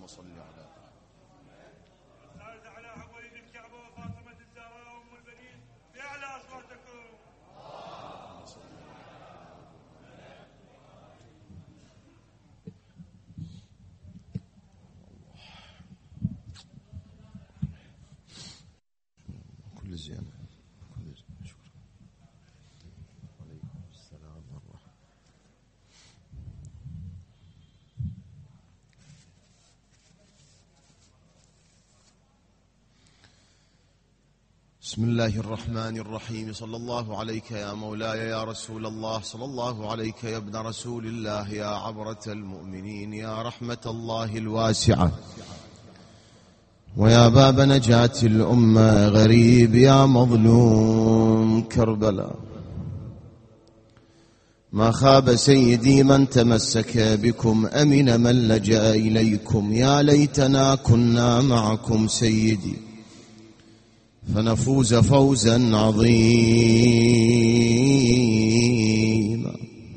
اللهم صل على على عواليد الكعبة وفاطمة الزهراء أم البنين بأعلى أصواتكم. كل زيادة شكرا. عليكم السلام والرحمة. بسم الله الرحمن الرحيم. صلى الله عليك يا مولاي يا رسول الله، صلى الله عليك يا ابن رسول الله، يا عبرة المؤمنين، يا رحمة الله الواسعة، ويا باب نجاة الأمة، غريب يا مظلوم كربلاء. ما خاب سيدي من تمسك بكم، أمن من لجأ إليكم. يا ليتنا كنا معكم سيدي فنفوز فوزا عظيما.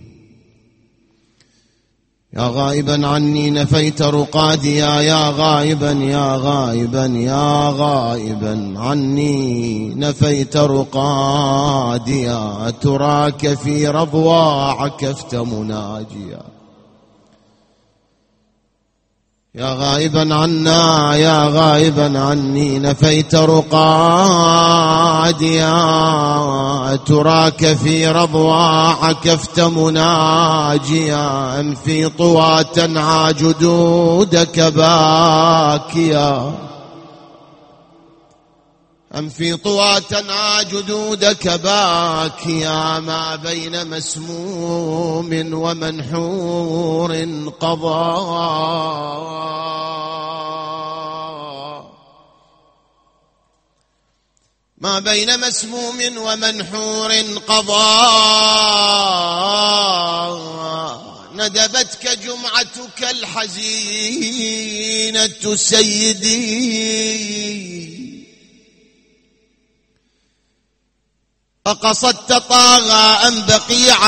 يا غائبا عني نفيت رقاديا، يا غائبا يا غائبا يا غائبا عني نفيت رقاديا. تراك في رضوى عكفت مناجيا. يا غائبا عنا يا غائبا عني نفيت رقاديا. تراك في رضوى عكفت مناجيا. أم في طوى تنعى جدودك باكيا. أم في طوى تنعى جدودك باكيا. ما بين مسموم ومنحور قضى. ما بين مسموم ومنحور قضى. ندبتك جمعتك الحزينة سيدي. فقصدت طاغى أم بقيع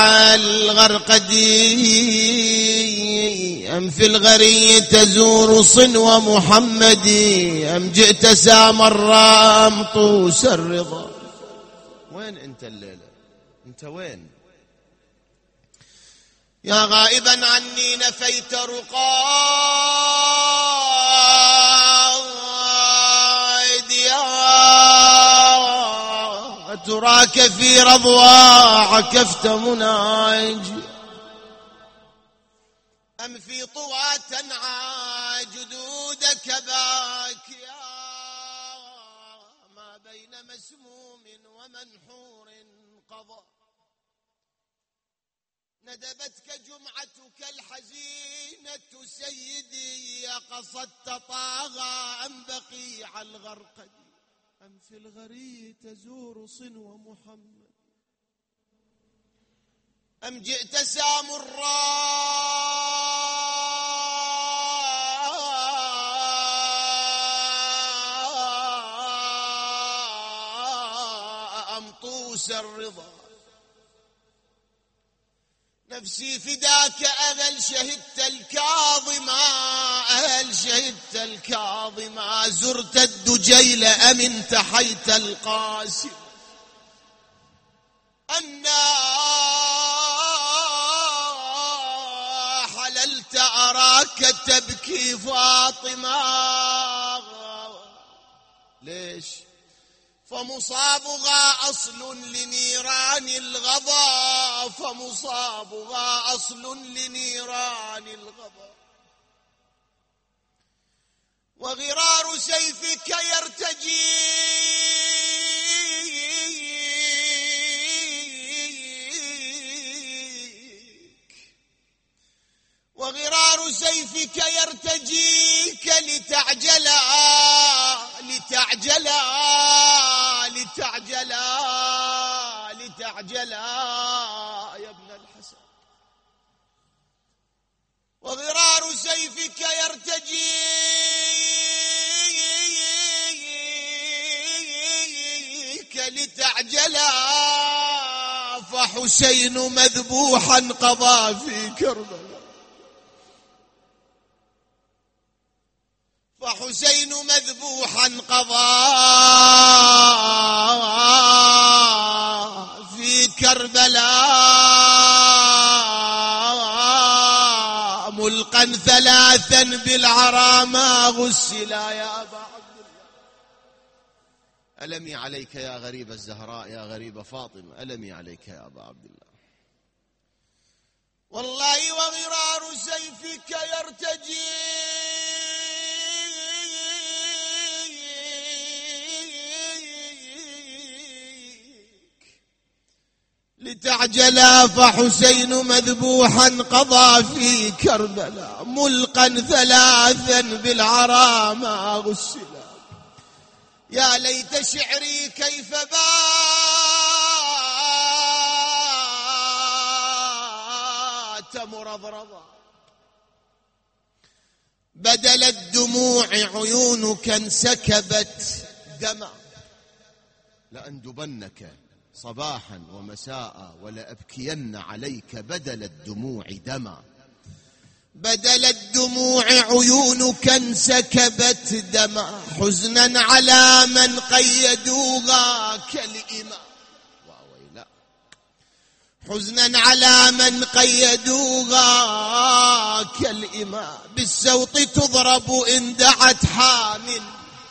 الغرقدي. أم في الغري تزور صنو محمدي. أم جئت سامرا أم طوس الرضا. وين أنت الليلة؟ أنت وين؟ يا غائبا عني نفيت رقاديا. تراك في رضوى عكفت مناجي. أم في طوى تنعى جدودك باكيا. ما بين مسموم ومنحور قضى. ندبتك جمعتك الحزينة سيدي. قصدت طاغى أم بقيع الغرقد. أم في الغري تزور صنو محمد. أم جئت سامرا أم طوس الرضا. نفسي فداك أهل شهدت الكاظما. أهل شهدت الكاظما. زرت الدجيل أم انتحيت القاسم. أنا حللت أراك تبكي فاطمة. ليش؟ فمصابها أصل لنيران الغضا. فمصابها أصل لنيران الغضا. وغرار سيفك يرتجيك. وغرار سيفك يرتجيك لتعجلا يا ابن الحسن. وغرار سيفك يرتجيك لتعجلا. فحسين مذبوحا قضى في كربلاء. حسين مذبوحا قضى في كربلاء ملقا ثلاثا بالعرى ما غسلا يا أبا عبد الله. ألمي عليك يا غريب الزهراء يا غريب فاطمة، ألمي عليك يا أبا عبد الله. والله وغرار سيفك يرتجي لتعجلا فحسين مذبوحا قضى في كربلاء ملقا ثلاثا بالعرى ما غسلا. يا ليت شعري كيف بات مرضرضا بدل الدموع عيونك انسكبت دما لأندبنك صباحا ومساء ولأبكين عليك بدل الدموع دما بدل الدموع عيونك انسكبت دما حزنا على من قيدوها كالإمام وأويلا حزنا على من قيدوها كالإمام بالسوط تضرب إن دعت حامل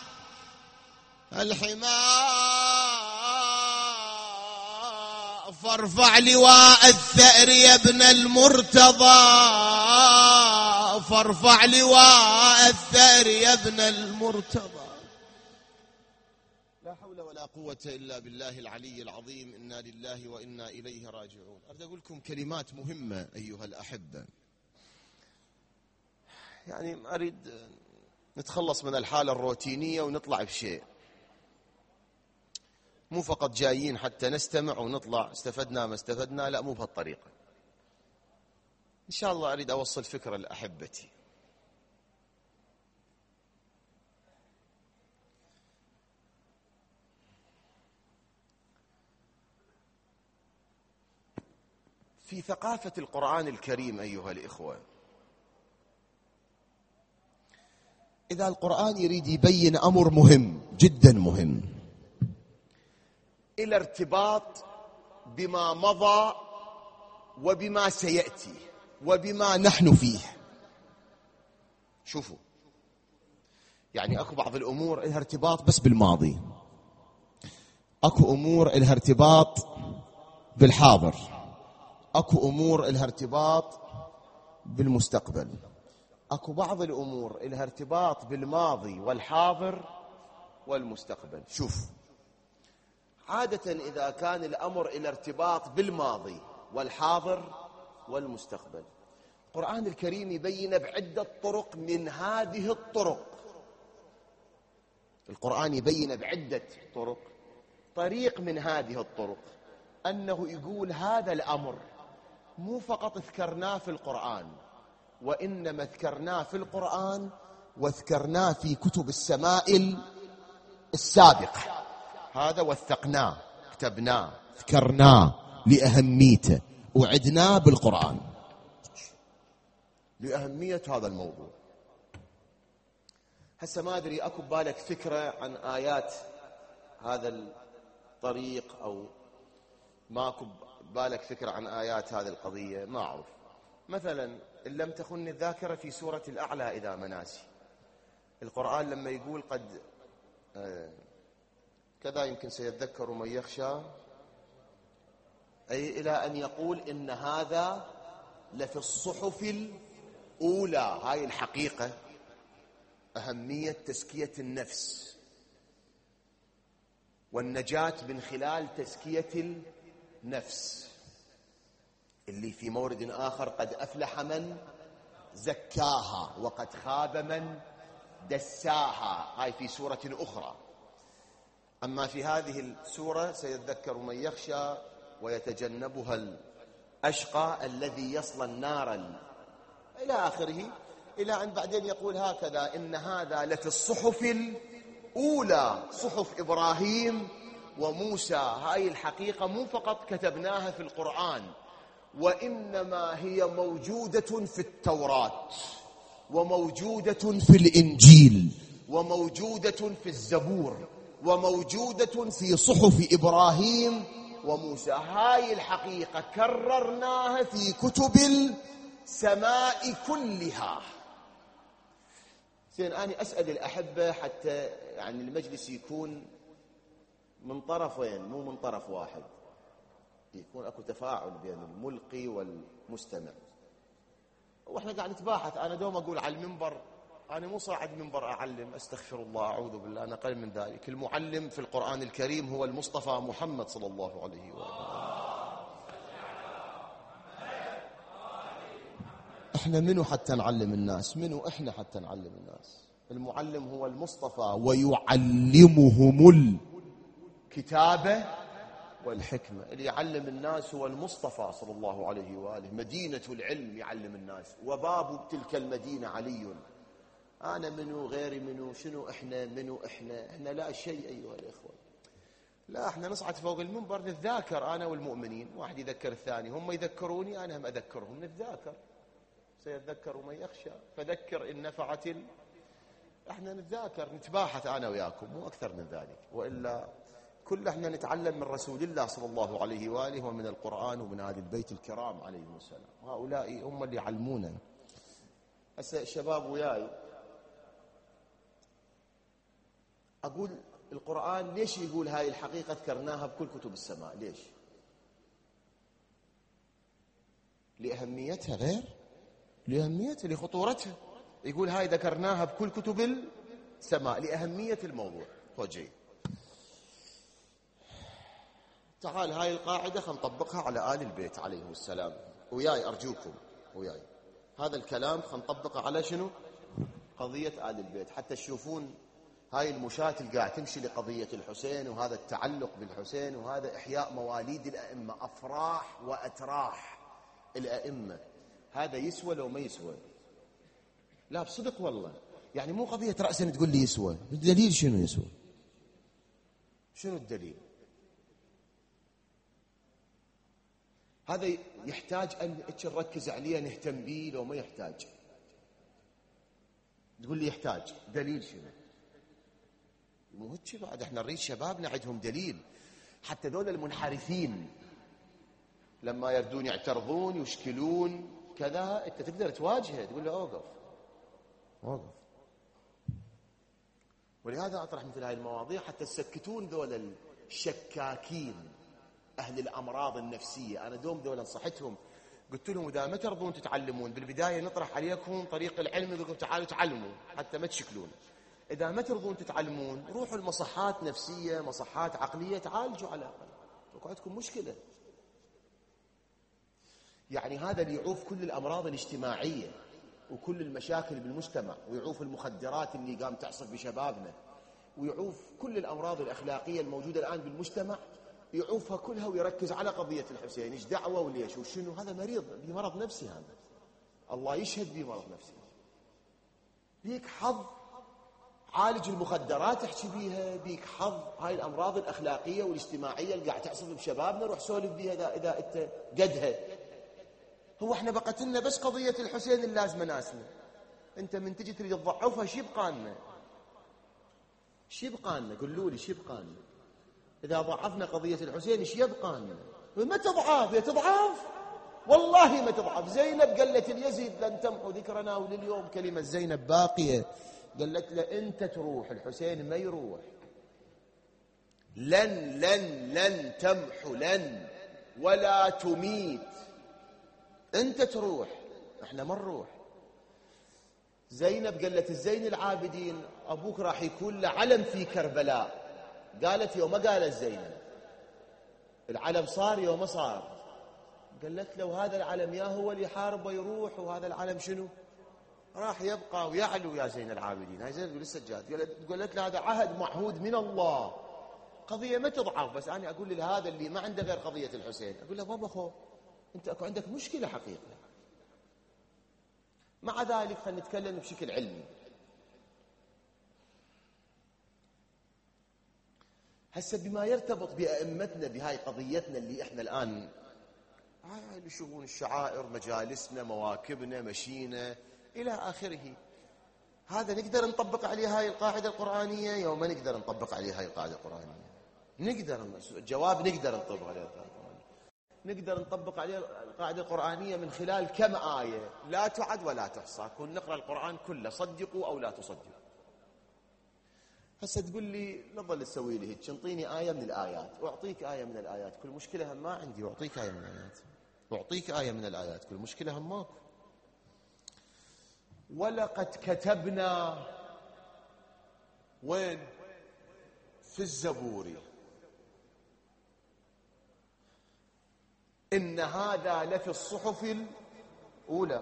الحمام فارفع لواء الثأر يا ابن المرتضى فارفع لواء الثأر يا ابن المرتضى. لا حول ولا قوة إلا بالله العلي العظيم. إنا لله وإنا إليه راجعون. أريد أقول لكم كلمات مهمة أيها الأحبة، يعني أريد نتخلص من الحالة الروتينية ونطلع بشيء، مو فقط جايين حتى نستمع ونطلع استفدنا ما استفدنا، لا مو بهالطريقة. إن شاء الله أريد أوصل فكرة لأحبتي. في ثقافة القرآن الكريم أيها الإخوة، إذا القرآن يريد يبين أمر مهم جدا مهم إلى ارتباط بما مضى وبما سيأتي وبما نحن فيه. شوفوا، يعني أكو بعض الأمور إلها ارتباط بس بالماضي، أكو أمور إلها ارتباط بالحاضر، أكو أمور إلها ارتباط بالمستقبل، أكو بعض الأمور إلها ارتباط بالماضي والحاضر والمستقبل. شوف، عادة إذا كان الأمر إلى ارتباط بالماضي والحاضر والمستقبل، القرآن الكريم يبين بعدة طرق من هذه الطرق. القرآن يبين بعدة طرق. طريق من هذه الطرق أنه يقول هذا الأمر مو فقط ذكرناه في القرآن، وإنما ذكرناه في القرآن وذكرناه في كتب السماء السابقة. هذا وثقناه، كتبناه، ذكرناه لأهميته، وعدناه بالقرآن لأهمية هذا الموضوع. هسه ما أدري أكو بالك فكرة عن آيات هذا الطريق، أو ما أكو بالك فكرة عن آيات هذه القضية، ما أعرف. مثلا إن لم تخن الذاكرة في سورة الأعلى إذا مناسي، القرآن لما يقول قد كذا يمكن سيذكر من يخشى، أي إلى أن يقول إن هذا لفي الصحف الأولى. هاي الحقيقة أهمية تزكية النفس والنجاة من خلال تزكية النفس، اللي في مورد آخر قد أفلح من زكاها وقد خاب من دساها. هاي في سورة أخرى. أما في هذه السورة سيذكر من يخشى ويتجنبها الأشقى الذي يصلى النار إلى آخره، إلى أن بعدين يقول هكذا: إن هذا لفي الصحف الأولى، صحف إبراهيم وموسى. هاي الحقيقة مو فقط كتبناها في القرآن، وإنما هي موجودة في التوراة وموجودة في الإنجيل وموجودة في الزبور وموجودة في صحف إبراهيم وموسى. هاي الحقيقة كررناها في كتب السماء كلها. زين، أنا أسأل الأحبة حتى يعني المجلس يكون من طرفين مو من طرف واحد، يكون أكو تفاعل بين الملقي والمستمع. وإحنا قاعد نتباحث. أنا دوم أقول على المنبر، أنا مو صاعد منبر أعلم، أستغفر الله أعوذ بالله، أنا أقل من ذلك. المعلم في القرآن الكريم هو المصطفى محمد صلى الله عليه وآله. إحنا منو حتى نعلم الناس؟ منو إحنا حتى نعلم الناس؟ المعلم هو المصطفى، ويعلمهم الكتابة والحكمة. اللي يعلم الناس هو المصطفى صلى الله عليه وآله. مدينة العلم يعلم الناس، وباب تلك المدينة علي. أنا منو غيري منو؟ شنو إحنا؟ منو إحنا؟ إحنا لا شيء أيها الإخوة. لا، إحنا نصعد فوق المنبر نتذاكر أنا والمؤمنين، واحد يذكر الثاني، هم يذكروني أنا هم أذكرهم، نتذاكر. سيذكر من يخشى فذكر إن نفعت إحنا نتذاكر نتباحث أنا وياكم، مو أكثر من ذلك. وإلا كل إحنا نتعلم من رسول الله صلى الله عليه وآله ومن القرآن ومن هذه البيت الكرام عليهم السلام. هؤلاء هم اللي يعلمونا. هسه الشباب وياي، أقول القرآن ليش يقول هاي الحقيقة ذكرناها بكل كتب السماء؟ ليش؟ لأهميتها غير؟ لأهميتها، لخطورتها. يقول هاي ذكرناها بكل كتب السماء لأهمية الموضوع. وجيد، تعال هاي القاعدة خلينا نطبقها على آل البيت عليهم السلام. وياي أرجوكم، وياي هذا الكلام خلينا نطبقه على شنو؟ قضية آل البيت، حتى تشوفون هاي المشاة اللي قاعد تمشي لقضية الحسين، وهذا التعلق بالحسين، وهذا إحياء مواليد الأئمة، أفراح وأتراح الأئمة. هذا يسوى لو ما يسوى؟ لا بصدق والله، يعني مو قضية رأسا تقول لي يسوى. الدليل شنو يسوى؟ شنو الدليل؟ هذا يحتاج أن نركز عليه، نهتم به لو ما يحتاج؟ تقول لي يحتاج دليل شنو؟ مو هيك بعد. احنا نريد شبابنا عندهم دليل. حتى ذول المنحرفين لما يردون يعترضون يشكلون كذا، انت تقدر تواجهه، تقول له اوقف اوقف. ولهذا اطرح مثل هاي المواضيع حتى تسكتون ذول الشكاكين اهل الامراض النفسيه. انا دوم ذول نصحتهم، قلت لهم اذا ما ترضون تتعلمون، بالبدايه نطرح عليكم طريق العلم، يقول لكم تعالوا تعلموا حتى ما تشكلون. إذا ما ترضون تتعلمون، روحوا المصحات نفسية، مصحات عقلية، تعالجوا على الأقل. وقعدكم مشكلة. يعني هذا اللي يعوف كل الأمراض الاجتماعية وكل المشاكل بالمجتمع، ويعوف المخدرات اللي قام تعصف بشبابنا، ويعوف كل الأمراض الأخلاقية الموجودة الآن بالمجتمع، يعوفها كلها ويركز على قضية الحسين. إيش دعوة وليش وشنو؟ هذا مريض بمرض نفسي، هذا الله يشهد بمرض نفسي. بيك حظ عالج المخدرات احكي بيها، بيك حظ هاي الأمراض الأخلاقية والاجتماعية اللي قاعد تعصف بشبابنا، روح سولف بيها إذا أنت قدها. هو احنا بقت لنا بس قضية الحسين اللازمة ناسنا. أنت من تجي تريد تضعفها، شي يبقى لنا؟ شي يبقى لنا؟ قولوا لي شي يبقى لنا؟ إذا ضعفنا قضية الحسين شي يبقى لنا؟ ما تضعف يا تضعف، والله ما تضعف. زينب قالت اليزيد لن تمحو ذكرنا، ولليوم كلمة زينب باقية. قالت له أنت تروح، الحسين ما يروح. لن تمحو، لن ولا تميت. أنت تروح، احنا ما نروح. زينب قالت الزين العابدين أبوك راح يكون له علم في كربلاء. قالت يوم ما قالت زينب العلم صار يوم ما صار. قالت له هذا العلم يا هو اللي يحارب ويروح، وهذا العلم شنو؟ راح يبقى ويعلو يا زين العابدين. هاي زينب تقول السجاد، قالت له هذا عهد معهود من الله. قضية ما تضعف. بس أنا أقول لهذا اللي ما عنده غير قضية الحسين، أقول له بابا خو أنت أكو عندك مشكلة حقيقة. مع ذلك خلينا نتكلم بشكل علمي. هسه بما يرتبط بأئمتنا بهاي قضيتنا اللي إحنا الآن هاي شؤون الشعائر، مجالسنا، مواكبنا، مشينا إلى آخره. هذا نقدر نطبق عليه هاي القاعدة القرآنية يوم ما نقدر نطبق عليه هاي القاعدة القرآنية؟ الجواب نقدر نطبق عليه القاعدة القرآنية. نقدر نطبق عليه القاعدة القرآنية من خلال كم آية لا تعد ولا تحصى. كون نقرأ القرآن كله صدقوا أو لا تصدقوا. هسه تقول لي نظل تسوي لي هيك، انطيني آية من الآيات، أعطيك آية من الآيات، كل مشكلة هم ما عندي، أعطيك آية من الآيات، أعطيك آية من الآيات، كل مشكلة هم ماكو. ولقد كتبنا وين؟ في الزبور إن هذا لفي الصحف الأولى.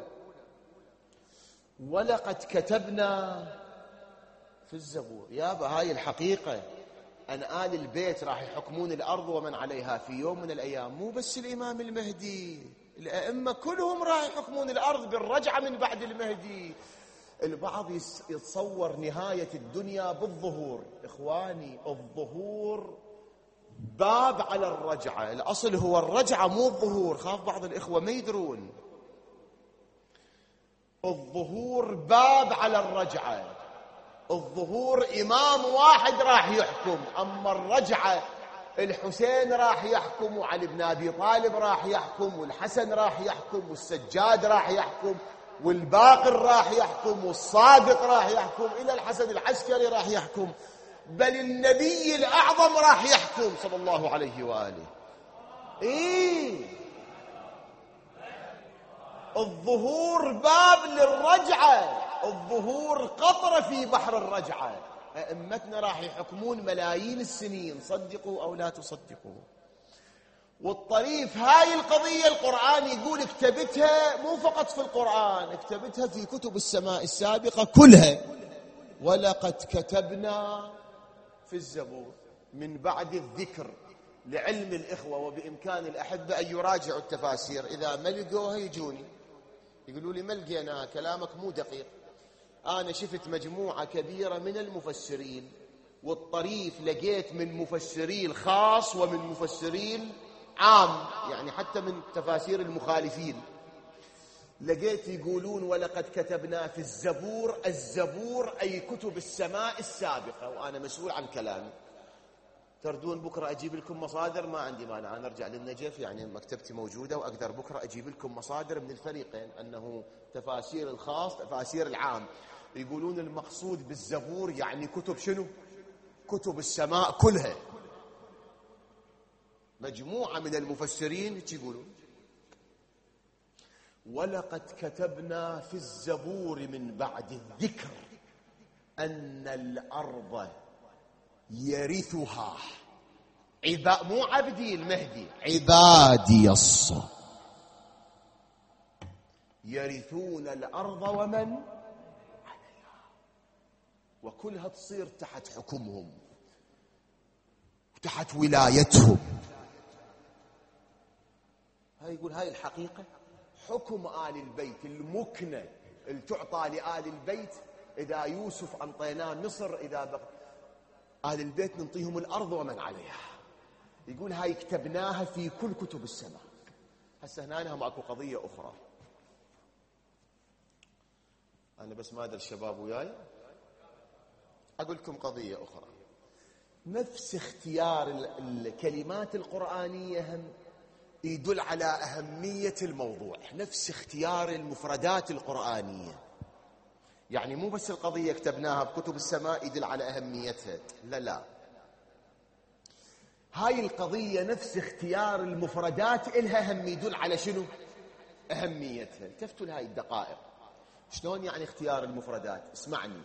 ولقد كتبنا في الزبور. يابا هاي الحقيقة، أن آل البيت راح يحكمون الأرض ومن عليها في يوم من الأيام. مو بس الإمام المهدي، الأئمة كلهم راح يحكمون الأرض بالرجعة من بعد المهدي. البعض يتصور نهاية الدنيا بالظهور. إخواني، الظهور باب على الرجعة، الأصل هو الرجعة مو الظهور. خاف بعض الإخوة ما يدرون، الظهور باب على الرجعة. الظهور إمام واحد راح يحكم، أما الرجعة الحسين راح يحكم، وعلي بن أبي طالب راح يحكم، والحسن راح يحكم، والسجاد راح يحكم، والباقر راح يحكم، والصادق راح يحكم، إلى الحسن العسكري راح يحكم، بل النبي الأعظم راح يحكم صلى الله عليه وآله. الظهور باب للرجعة، الظهور قطرة في بحر الرجعة. أئمتنا راح يحكمون ملايين السنين، صدقوا أو لا تصدقوا. والطريف هاي القضية القرآن يقول اكتبتها مو فقط في القرآن، اكتبتها في كتب السماء السابقة كلها. ولقد كتبنا في الزبور من بعد الذكر. لعلم الإخوة وبإمكان الأحبة أن يراجعوا التفاسير، إذا ما لقوها يجوني يقولوا لي ما لقينا، كلامك مو دقيق. أنا شفت مجموعة كبيرة من المفسرين، والطريف لقيت من مفسرين خاص ومن مفسرين عام، يعني حتى من تفاسير المخالفين لقيت يقولون ولقد كتبنا في الزبور. الزبور أي كتب السماء السابقة، وأنا مسؤول عن كلامي. تردون بكرة أجيب لكم مصادر، ما عندي مانع، أنا أرجع للنجف، يعني مكتبتي موجودة وأقدر بكرة أجيب لكم مصادر من الفريقين، أنه تفاسير الخاص تفاسير العام. يقولون المقصود بالزبور يعني كتب شنو؟ كتب السماء كلها. مجموعة من المفسرين يقولون ولقد كتبنا في الزبور من بعد الذكر أن الأرض يرثها مو عبدي المهدي، عبادي الصالحون يرثون الأرض ومن عليها، وكلها تصير تحت حكمهم وتحت ولايتهم. هاي يقول هاي الحقيقة. حكم آل البيت المكنة اللي تعطى لآل البيت، إذا يوسف أنطيناه مصر، إذا بقى آل البيت ننطيهم الأرض ومن عليها. يقول هاي كتبناها في كل كتب السماء. هسه هنا ماكو قضية أخرى، أنا بس ما أدري الشباب وياي، أقول لكم قضية أخرى. نفس اختيار الكلمات القرآنية هم يدل على أهمية الموضوع، نفس اختيار المفردات القرآنية. يعني مو بس القضية كتبناها بكتب السماء يدل على أهميتها، لا، هاي القضية نفس اختيار المفردات إلها هم يدل على شنو؟ أهميتها. التفتوا لهاي الدقائق. شلون يعني اختيار المفردات؟ اسمعني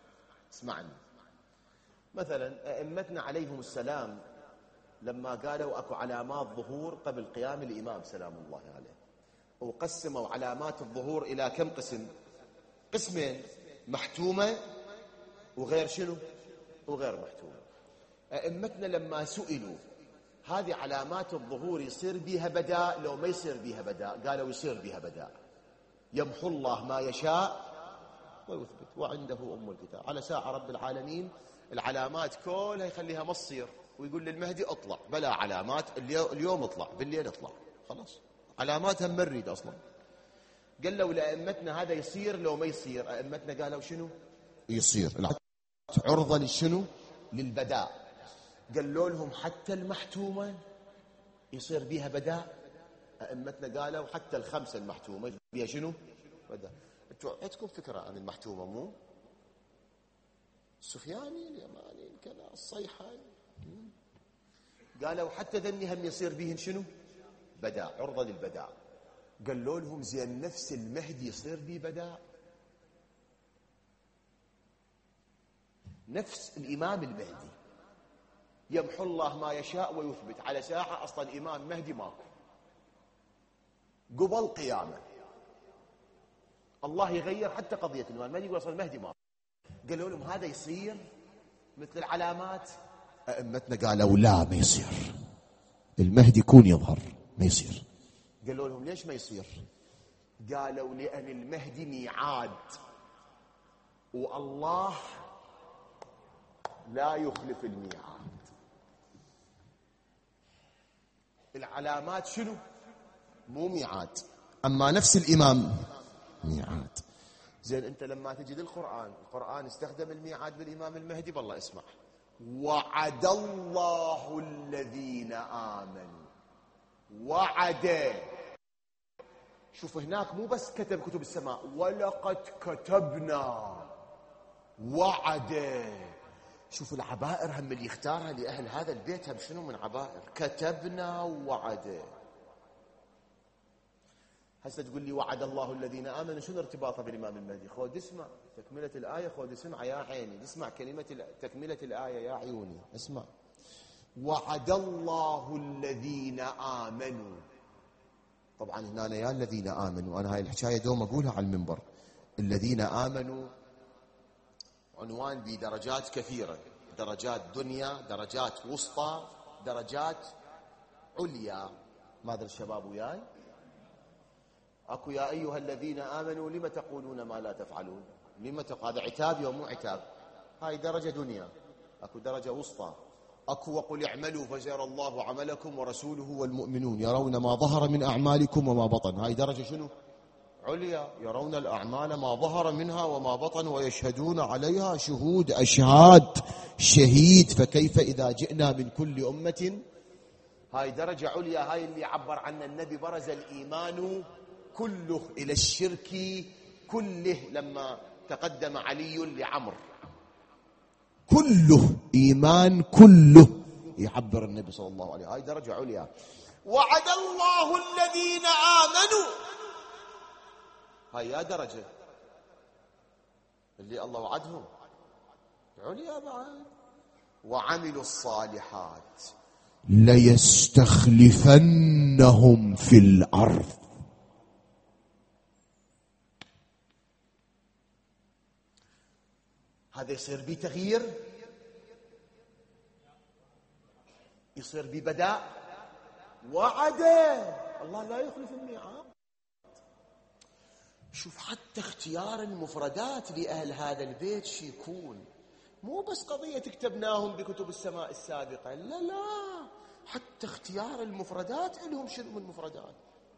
مثلا أئمتنا عليهم السلام لما قالوا أكو علامات ظهور قبل قيام الإمام سلام الله عليه، وقسموا علامات الظهور إلى كم قسم؟ قسمين، محتومة وغير شنو؟ وغير محتومة. أئمتنا لما سئلوا هذه علامات الظهور يصير بها بداء لو ما يصير بها بداء، قالوا يصير بها بداء. يمحو الله ما يشاء ويثبت وعنده أم الكتاب. على ساعة رب العالمين العلامات كلها يخليها ما تصير، ويقول للمهدي اطلع بلا علامات، اليوم اطلع، بالليل اطلع، خلاص علاماتها ما نريد اصلا. قال له لأئمتنا هذا يصير لو ما يصير، أئمتنا قالوا شنو؟ يصير عرضة لشنو؟ للبداء. قالوا لهم حتى المحتومة يصير بيها بداء. أئمتنا قالوا حتى الخمسة المحتومة بيها شنو؟ بداء. انتوا عندكم فكرة عن المحتومة مو؟ السفياني اليماني كذا الصيحة قالوا حتى ذني هم يصير بيهن شنو؟ بداء، عرضة للبداء. قالوا لهم زين نفس المهدي يصير بيه بداء، نفس الإمام المهدي يمحو الله ما يشاء ويثبت على ساحة أصلا إمام مهدي ماكو قبل قيامة. الله يغير حتى قضية الإمام المهدي يقول أصلا المهدي ماكو. قالوا لهم هذا يصير مثل العلامات؟ أئمتنا قالوا لا ما يصير، المهدي يكون يظهر ما يصير. قالوا لهم ليش ما يصير؟ قالوا لأن المهدي ميعاد والله لا يخلف الميعاد. العلامات شنو؟ مو ميعاد، أما نفس الإمام ميعاد. زين أنت لما تجد القرآن استخدم الميعاد بالإمام المهدي. بالله اسمع، وعد الله الذين آمنوا، وعد. شوف هناك مو بس كتب كتب السماء، ولقد كتبنا وعد. شوف العبائر هم اللي يختارها لأهل هذا البيت هم شنو من عبائر؟ كتبنا وعد. هسه تقول لي وعد الله الذين آمنوا، شنو ارتباطه بالإمام المهدي؟ خذ اسمع تكملة الآية، خذ اسمع يا عيني، اسمع كلمة تكملة الآية يا عيوني، اسمع. وعد الله الذين آمنوا. طبعا هنا يا الذين آمنوا، أنا هاي الحكاية دوم أقولها على المنبر. الذين آمنوا عنوان بدرجات كثيرة، درجات دنيا، درجات وسطى، درجات عليا. ما أدري الشباب وياي؟ أكو يا أيها الذين آمنوا لم تقولون ما لا تفعلون. هذا عتاب ومو عتاب. هاي درجة دنيا. أكو درجة وسطى، أكو وقل اعملوا فسيرى الله عملكم ورسوله والمؤمنون يرون ما ظهر من أعمالكم وما بطن. هاي درجة شنو؟ عليا. يرون الأعمال ما ظهر منها وما بطن ويشهدون عليها شهود أشهاد شهيد فكيف إذا جئنا من كل أمة. هاي درجة عليا. هاي اللي عبر عنها النبي، برز الإيمان كله إلى الشرك كله لما تقدم علي لعمر. كله إيمان كله يعبر النبي صلى الله عليه. هاي درجة عليا. وعد الله الذين آمنوا، هاي يا درجة اللي الله وعدهم عليا بعد. وعملوا الصالحات ليستخلفنهم في الأرض. هذا يصير بي تغيير، يصير بي بداء. وعد الله لا يخلف الميعاد. شوف حتى اختيار المفردات لأهل هذا البيت شي يكون، مو بس قضية كتبناهم بكتب السماء السابقة، لا لا، حتى اختيار المفردات لهم شنو من مفردات.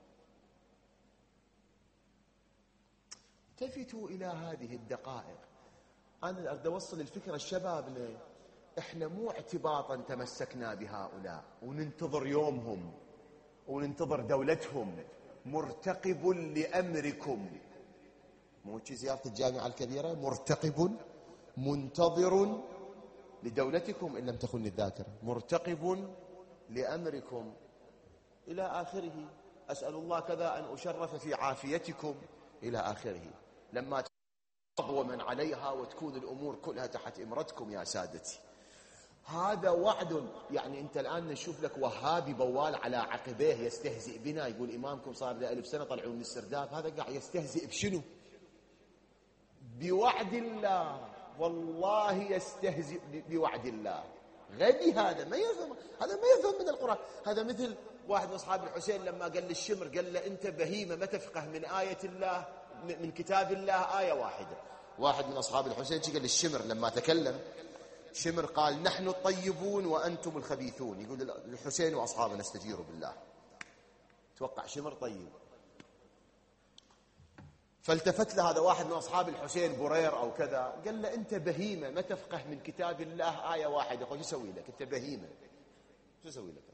التفتوا إلى هذه الدقائق. أنا أريد أوصل الفكرة الشباب ليه؟ إحنا مو اعتباطا تمسكنا بهؤلاء وننتظر يومهم وننتظر دولتهم. مرتقب لأمركم، مو زيارة الجامعة الكبيرة، مرتقب منتظر لدولتكم إن لم تخن الذاكرة، مرتقب لأمركم إلى آخره. أسأل الله كذا أن أشرف في عافيتكم إلى آخره. لما تقضوا من عليها وتكون الأمور كلها تحت إمرتكم يا سادتي. هذا وعد. يعني أنت الآن نشوف لك وهابي بوال على عقبيه يستهزئ بنا، يقول إمامكم صار له 1000 سنة طلعوا من السرداب. هذا قاعد يستهزئ بشنو؟ بوعد الله. والله يستهزئ بوعد الله. غبي هذا، ما يفهم، هذا ما يفهم من القرآن. هذا مثل واحد من أصحاب الحسين لما قال للشمر، قال له أنت بهيمة ما تفقه من آية الله، من كتاب الله آية واحدة. واحد من أصحاب الحسين قال للشمر لما تكلم، شمر قال نحن الطيبون وأنتم الخبيثون. يقول الحسين وأصحابنا استجيروا بالله. توقع شمر طيب. فالتفت له هذا واحد من أصحاب الحسين برير أو كذا، قال له أنت بهيمة ما تفقه من كتاب الله آية واحدة، أخوي شو أسوي لك؟ أنت بهيمة، شو أسوي لك؟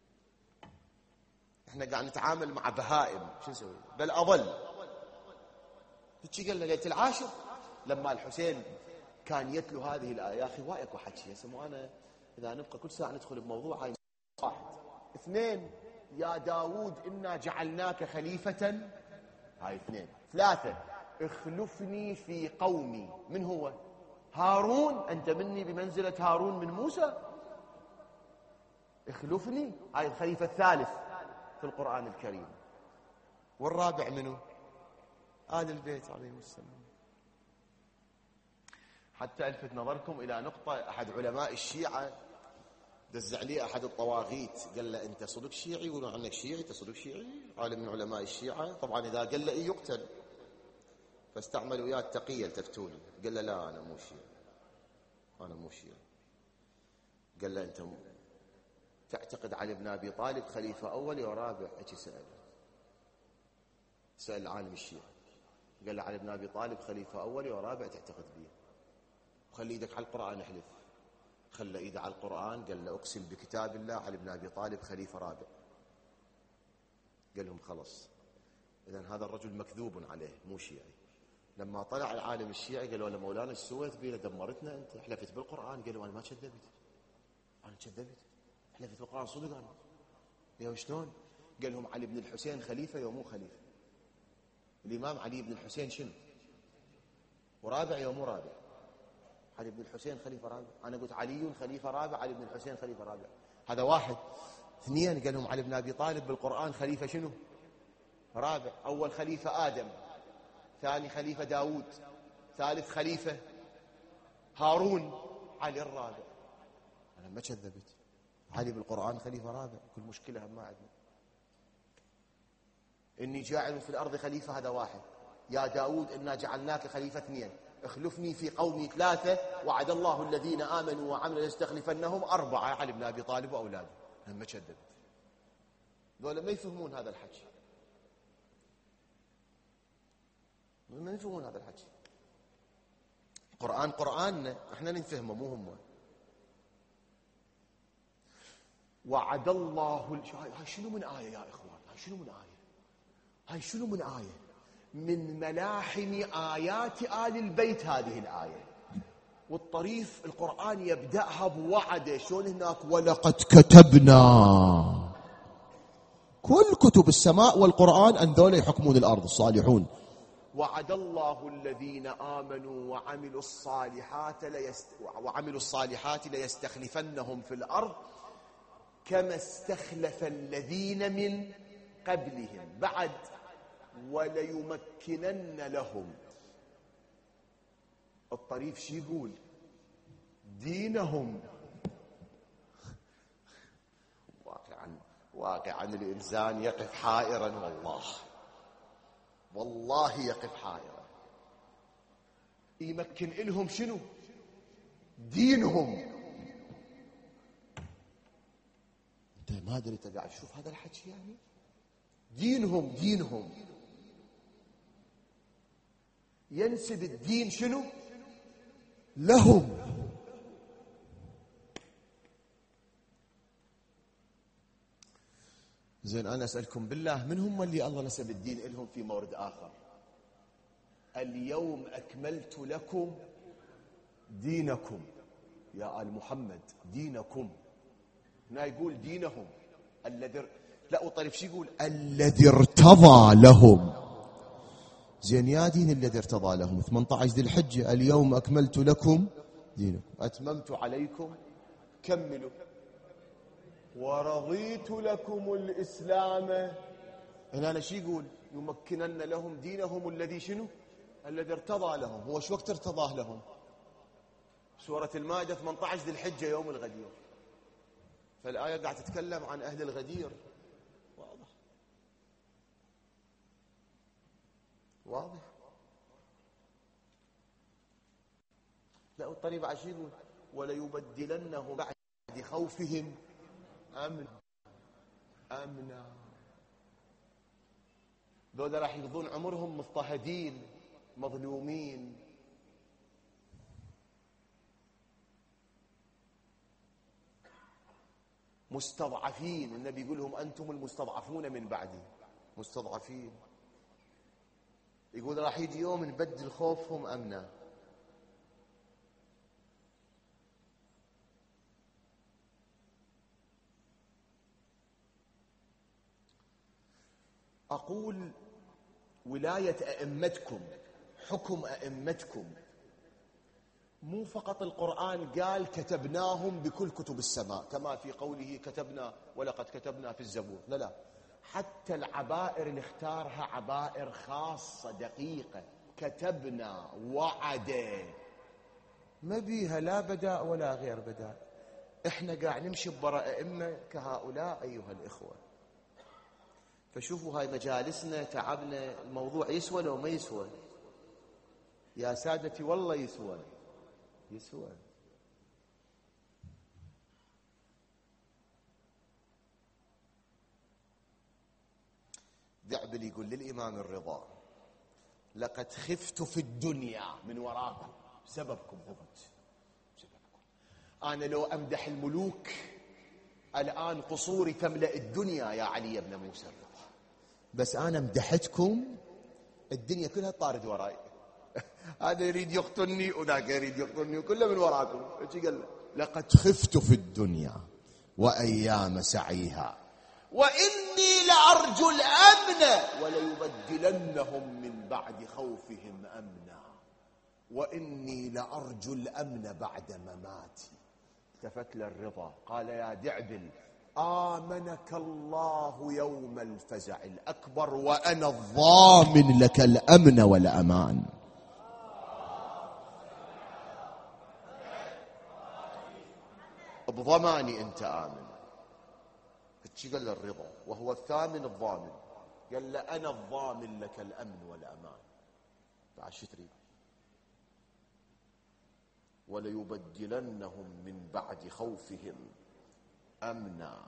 إحنا قاعد نتعامل مع بهائم، شو نسوي؟ بل أضل. قال له ليلة العاشر لما الحسين كان يتلو هذه الآية، يا أخي وايك حكي سمو أنا إذا نبقى كل ساعة ندخل بموضوع. هاي واحد. اثنين، يا داود إنا جعلناك خليفة. هاي اثنين. ثلاثة، اخلفني في قومي. من هو؟ هارون، أنت مني بمنزلة هارون من موسى، اخلفني. هاي الخليفة الثالث في القرآن الكريم. والرابع منه؟ آل البيت عليهم السلام. حتى ألفت نظركم إلى نقطة، أحد علماء الشيعة دز عليه أحد الطواغيت، قال له أنت صدق شيعي؟ يقولون عنك شيعي، أنت صدق شيعي؟ عالم من علماء الشيعة. طبعا إذا قال له إيه يقتل، فاستعمل وياه التقية التفتوني. قال له لا أنا مو شيعي، أنا مو شيعي. قال له أنت تعتقد علي بن أبي طالب خليفة أول ورابع؟ أجي سأل العالم الشيعي، قال له علي بن أبي طالب خليفة أول ورابع تعتقد به؟ خلي ايدك على القرآن احلف. خلى ايده على القرآن، قال له اقسم بكتاب الله علي بن ابي طالب خليفة رابع. قال لهم خلص، اذا هذا الرجل مكذوب عليه مو شيعي. لما طلع العالم الشيعي قالوا له مولانا ايش سويت بينا؟ دمرتنا انت، حلفت بالقرآن. قالوا انا ما كذبت، انا كذبت، حلفت بالقرآن صدق انا. يا شلون؟ قال لهم علي بن الحسين خليفة يوم مو خليفة. الامام علي بن الحسين شنو؟ ورابع يوم مو رابع. علي بن الحسين خليفة رابع. أنا قلت علي خليفة رابع، علي بن الحسين خليفة رابع. هذا واحد. اثنين، قال لهم علي بن أبي طالب بالقرآن خليفة شنو؟ رابع. أول خليفة آدم، ثاني خليفة داود، ثالث خليفة هارون، علي الرابع. أنا ما كذبت، علي بالقرآن خليفة رابع. كل مشكلة هم ما عندنا. إني جاعل في الأرض خليفة، هذا واحد. يا داود إنا جعلناك خليفة. اثنين، اخلفني في قومي. ثلاثة، وعد الله الذين آمنوا وعملوا يستخلفنهم. أربعة، علي بن أبي طالب وأولاده. هم كذبت. ذولا ما يفهمون هذا الحكي، ما يفهمون هذا الحكي. القرآن قرآننا، احنا نفهمه مو هم. وعد الله. هاي شنو من آية يا إخوان؟ هاي شنو من آية؟ هاي شنو من آية؟ من ملاحم آيات آل البيت هذه الآية. والطريف القرآن يبدأها بوعد. شلون هناك ولقد كتبنا، كل كتب السماء والقرآن أن ذولا يحكمون الأرض الصالحون. وعد الله الذين آمنوا وعملوا الصالحات ليستخلفنهم في الأرض كما استخلف الذين من قبلهم. بعد وليمكنن لهم. الطريف شي يقول؟ دينهم. واقعا الإنسان يقف حائرا، والله يقف حائرا. يمكن لهم شنو؟ دينهم. انت ما ادري، انت قاعد تشوف هذا الحكي يعني؟ دينهم ينسب الدين شنو؟ لهم. زين أنا أسألكم بالله، من هم اللي الله نسب الدين لهم في مورد آخر؟ اليوم أكملت لكم دينكم. يا آل محمد دينكم. هنا يقول دينهم الذي لا. وطريف شو يقول؟ الذي ارتضى لهم. زين يا دين الذي ارتضى لهم 18 ذي الحجة، اليوم أكملت لكم دينكم أتممت عليكم. كملوا. ورضيت لكم الإسلام. هنا شو يقول؟ يمكنن لهم دينهم الذي شنو؟ الذي ارتضى لهم. هو شو وقت ارتضاه لهم؟ سورة المائدة 18 ذي الحجة يوم الغدير. فالآية قاعدة تتكلم عن أهل الغدير. واضح. لا الطريق بعد شو يقول؟ وليبدلنه بعد خوفهم أمنا. ذولا راح يقضون عمرهم مضطهدين مظلومين. مستضعفين. النبي يقول لهم أنتم المستضعفون من بعدي. مستضعفين. يقول راح يجي يوم نبدل خوفهم أمنا. أقول ولاية أئمتكم، حكم أئمتكم، مو فقط القرآن قال كتبناهم بكل كتب السماء كما في قوله كتبنا ولقد كتبنا في الزبور، لا لا، حتى العبائر اللي اختارها عبائر خاصة دقيقة، كتبنا وعد، ما بيها لا بداء ولا غير بداء. احنا قاعد نمشي ببراء أئمة كهؤلاء أيها الإخوة. فشوفوا هاي مجالسنا تعبنا، الموضوع يسوى لو ما يسوى؟ يا سادتي والله يسوى، يسوى. دعبل يقول للإمام الرضا لقد خفت في الدنيا من وراكم، سببكم خفت، سببكم. أنا لو أمدح الملوك الآن قصوري تملأ الدنيا يا علي بن موسى الرضا، بس أنا مدحتكم الدنيا كلها طارد وراي. هذا يريد يقتلني وذاك يريد يقتلني وكله من وراكم. قال لقد خفت في الدنيا وأيام سعيها وإني لأرجو الأمن وليبدلنهم من بعد خوفهم أمنا، وإني لأرجو الأمن بعد مماتي. التفت للرضا قال يا دعبل آمنك الله يوم الفزع الأكبر وأنا الضامن لك الأمن والأمان. بضماني أنت آمن. قال له الرضا وهو الثامن الضامن، قال له أنا الضامن لك الأمن والأمان. بعد شو تريد؟ وليبدلنهم من بعد خوفهم أمنا.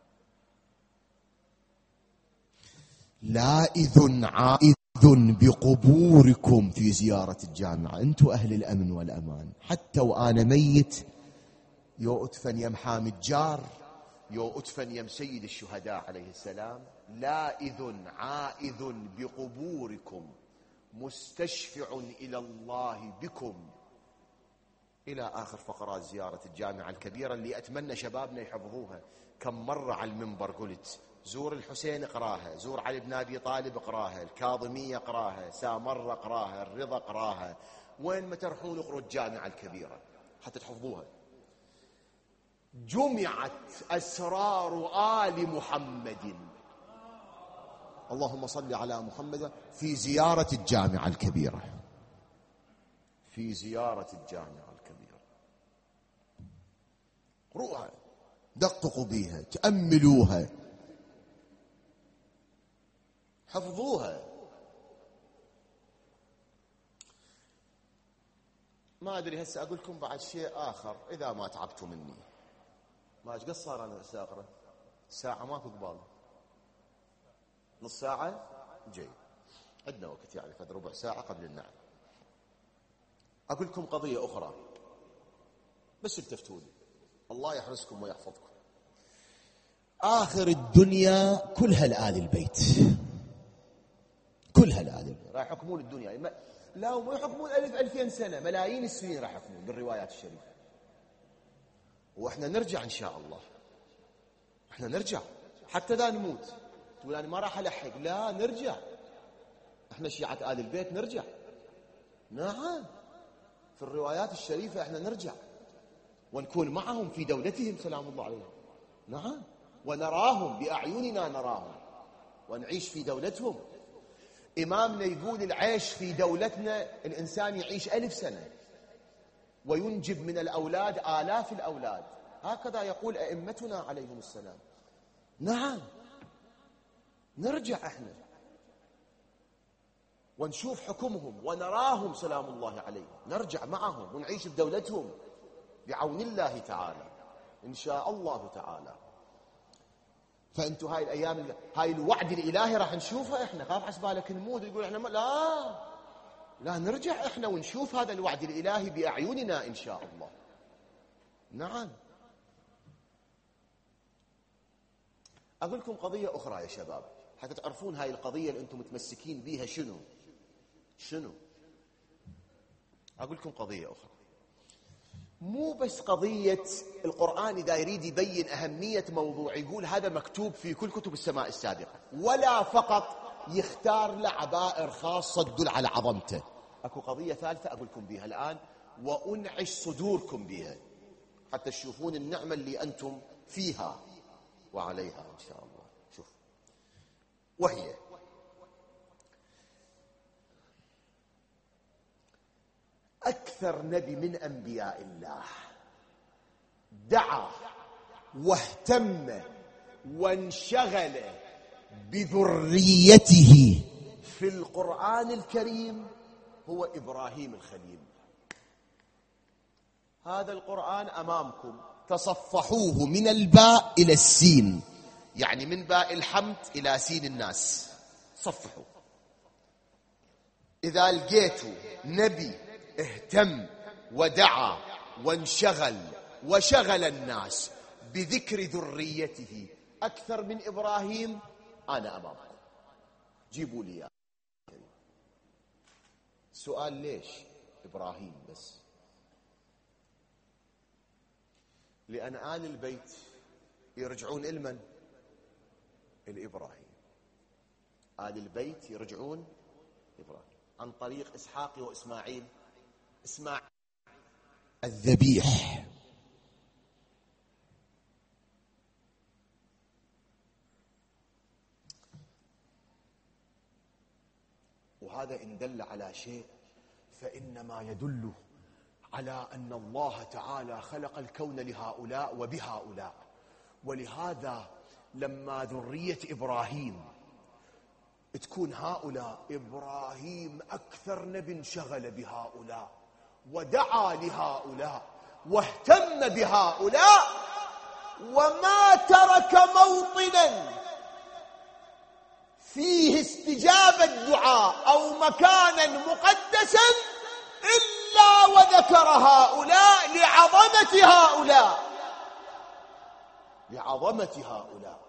لائذ عائذ بقبوركم في زيارة الجامعة. أنتم أهل الأمن والأمان. حتى وأنا ميت يو أدفن يم حامد جار، يو أدفن يم سيد الشهداء عليه السلام. لائذ عائذ بقبوركم مستشفع إلى الله بكم، إلى آخر فقرات زيارة الجامعة الكبيرة اللي أتمنى شبابنا يحفظوها. كم مرة على المنبر قلت زور الحسين اقراها، زور علي بن أبي طالب اقراها، الكاظمية اقراها، سامرة اقراها، الرضا اقراها، وين ما تروحون اقروا الجامعة الكبيرة حتى تحفظوها. جمعت أسرار آل محمد، اللهم صل على محمد، في زيارة الجامعة الكبيرة، في زيارة الجامعة الكبيرة. قروها، دققوا بيها، تأملوها، حفظوها. ما أدري هسه أقول لكم بعد شيء آخر إذا ما تعبتوا مني. ما ايش قصر أنا هسه أقرأ؟ ساعة ماكو قبال، نص ساعة جيد، عندنا وقت يعني قد ربع ساعة قبل النعم. أقول لكم قضية أخرى بس التفتوني، الله يحرسكم ويحفظكم. آخر الدنيا كلها لآل البيت، كلها لآل البيت. راح يحكمون الدنيا، لا وما يحكمون 1000-2000 سنة، ملايين السنين راح يحكمون بالروايات الشريفة. وإحنا نرجع إن شاء الله، إحنا نرجع حتى ذا نموت. تقول أنا ما راح ألحق، لا نرجع. إحنا شيعة آل البيت نرجع، نعم في الروايات الشريفة إحنا نرجع ونكون معهم في دولتهم سلام الله عليهم، نعم، ونراهم بأعيننا، نراهم ونعيش في دولتهم. إمامنا يقول العيش في دولتنا الإنسان يعيش 1000 سنة وينجب من الأولاد آلاف الأولاد، هكذا يقول أئمتنا عليهم السلام. نعم نرجع احنا ونشوف حكمهم ونراهم سلام الله عليهم، نرجع معهم ونعيش بدولتهم بعون الله تعالى إن شاء الله تعالى. فأنتوا هاي الأيام، هاي الوعد الإلهي راح نشوفها إحنا. خاف عسبالك نموت تقول إحنا لا نرجع إحنا ونشوف هذا الوعد الإلهي بأعيننا إن شاء الله. نعم. أقول لكم قضية أخرى يا شباب حتى تعرفون هاي القضية اللي أنتم متمسكين بيها شنو. أقول لكم قضية أخرى. مو بس قضية القرآن إذا يريد يبين أهمية موضوع يقول هذا مكتوب في كل كتب السماء السابقة، ولا فقط يختار له عبائر خاصة تدل على عظمته. أكو قضية ثالثة أقول لكم بها الآن وأنعش صدوركم بها حتى تشوفون النعمة اللي أنتم فيها وعليها إن شاء الله. شوف، وهي أكثر نبي من أنبياء الله دعا واهتم وانشغل بذريته في القرآن الكريم هو إبراهيم الخليل. هذا القرآن أمامكم، تصفحوه من الباء إلى السين، يعني من باء الحمد إلى سين الناس، صفحوا. إذا لقيتوا نبي اهتم ودعا وانشغل وشغل الناس بذكر ذريته أكثر من إبراهيم، أنا أمامكم، جيبوا لي. سؤال ليش إبراهيم بس؟ لأن آل البيت يرجعون إلمن؟ الإبراهيم. آل البيت يرجعون إبراهيم عن طريق إسحاق وإسماعيل. اسماعيل الذبيح، وهذا إن دل على شيء فإنما يدل على أن الله تعالى خلق الكون لهؤلاء وبهؤلاء. ولهذا لما ذرية إبراهيم تكون هؤلاء، إبراهيم أكثر نبي انشغل بهؤلاء ودعا لهؤلاء واهتم بهؤلاء، وما ترك موطنا فيه استجابة الدعاء أو مكانا مقدسا إلا وذكر هؤلاء لعظمة هؤلاء.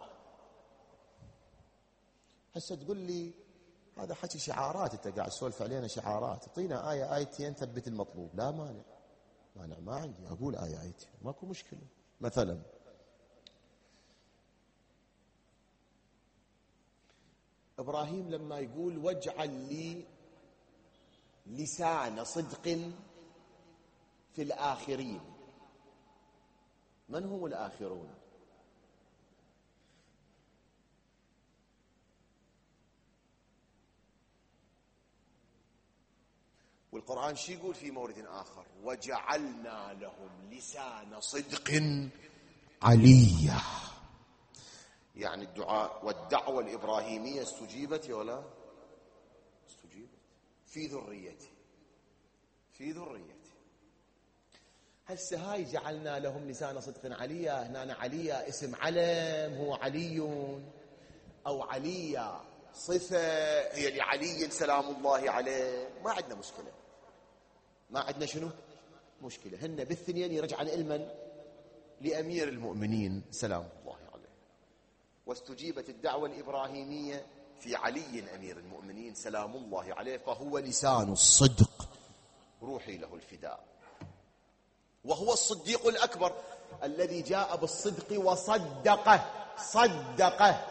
هسه تقول لي هذا حكي شعارات، انت قاعد تسولف علينا شعارات، اعطينا آية آيتين ثبت المطلوب. لا مانع ما عندي، أقول آية آيتين ماكو مشكلة. مثلا إبراهيم لما يقول واجعل لي لسان صدق في الآخرين، من هم الآخرون؟ والقرآن شو يقول في مورد آخر؟ وجعلنا لهم لسان صدق عليا. يعني الدعاء والدعوة الإبراهيمية استجيبت ولا استجيبت؟ في ذريتي. هسه هاي جعلنا لهم لسان صدق عليا، هنا عليا اسم علم، هو علي، أو عليا صفة هي لعلي سلام الله عليه، ما عندنا مشكلة، ما عندنا شنو مشكلة. هن بالثنين يرجعن إلمن؟ لأمير المؤمنين سلام الله عليه. واستجيبت الدعوة الإبراهيمية في علي أمير المؤمنين سلام الله عليه، فهو لسان الصدق، روحي له الفداء. وهو الصديق الأكبر الذي جاء بالصدق صدقه.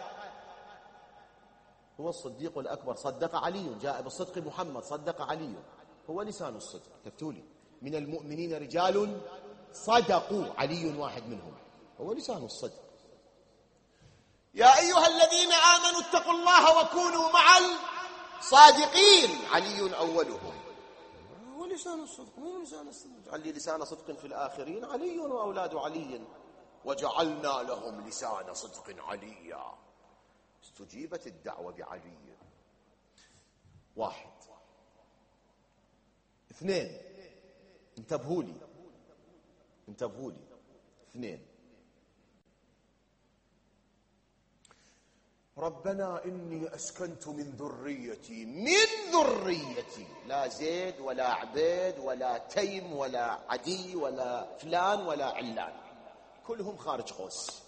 هو الصديق الأكبر، صدق علي، جاء بالصدق محمد، صدق علي، هو لسان الصدق. كتبتولي من المؤمنين رجال صدقوا، علي واحد منهم، هو لسان الصدق. يا أيها الذين آمنوا اتقوا الله وكونوا مع الصادقين، علي أولهم، هو لسان الصدق، مو لسان الصدق. اجعل لي لسان صدق في الآخرين، علي وأولاد علي، وجعلنا لهم لسان صدق عليا. استجيبت الدعوة بعلي. واحد. اثنين، انتبهوا لي. اثنين، ربنا إني أسكنت من ذريتي، لا زيد ولا عبيد ولا تيم ولا عدي ولا فلان ولا علان، كلهم خارج قوس.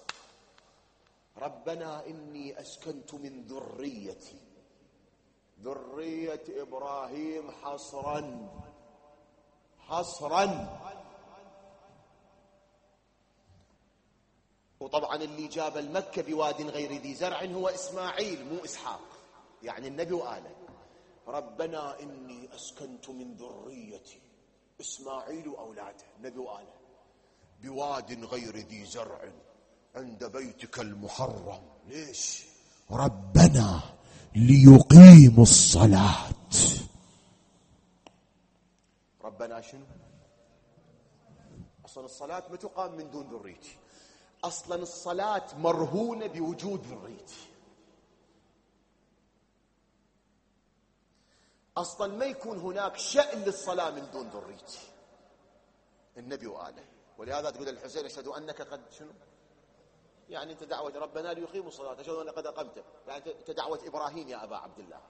ربنا إني أسكنت من ذريتي، ذرية إبراهيم حصرا. وطبعا اللي جاب المكة بواد غير ذي زرع هو إسماعيل مو إسحاق، يعني النبي وآله. ربنا إني أسكنت من ذريتي، إسماعيل وأولاده النبي وآله، بواد غير ذي زرع عند بيتك المحرم. ليش؟ ربنا ليقيموا الصلاة. ربنا شنو؟ أصلا الصلاة ما تقام من دون ذريتي، أصلا الصلاة مرهونة بوجود ذريتي، أصلا ما يكون هناك شأن للصلاة من دون ذريتي النبي وآله. ولهذا تقول الحسين أشهد أنك قد شنو، يعني أنت دعوة ربنا ليقيموا الصلاة، أشهد أنك قد أقمت، يعني أنت دعوة إبراهيم يا أبا عبد الله.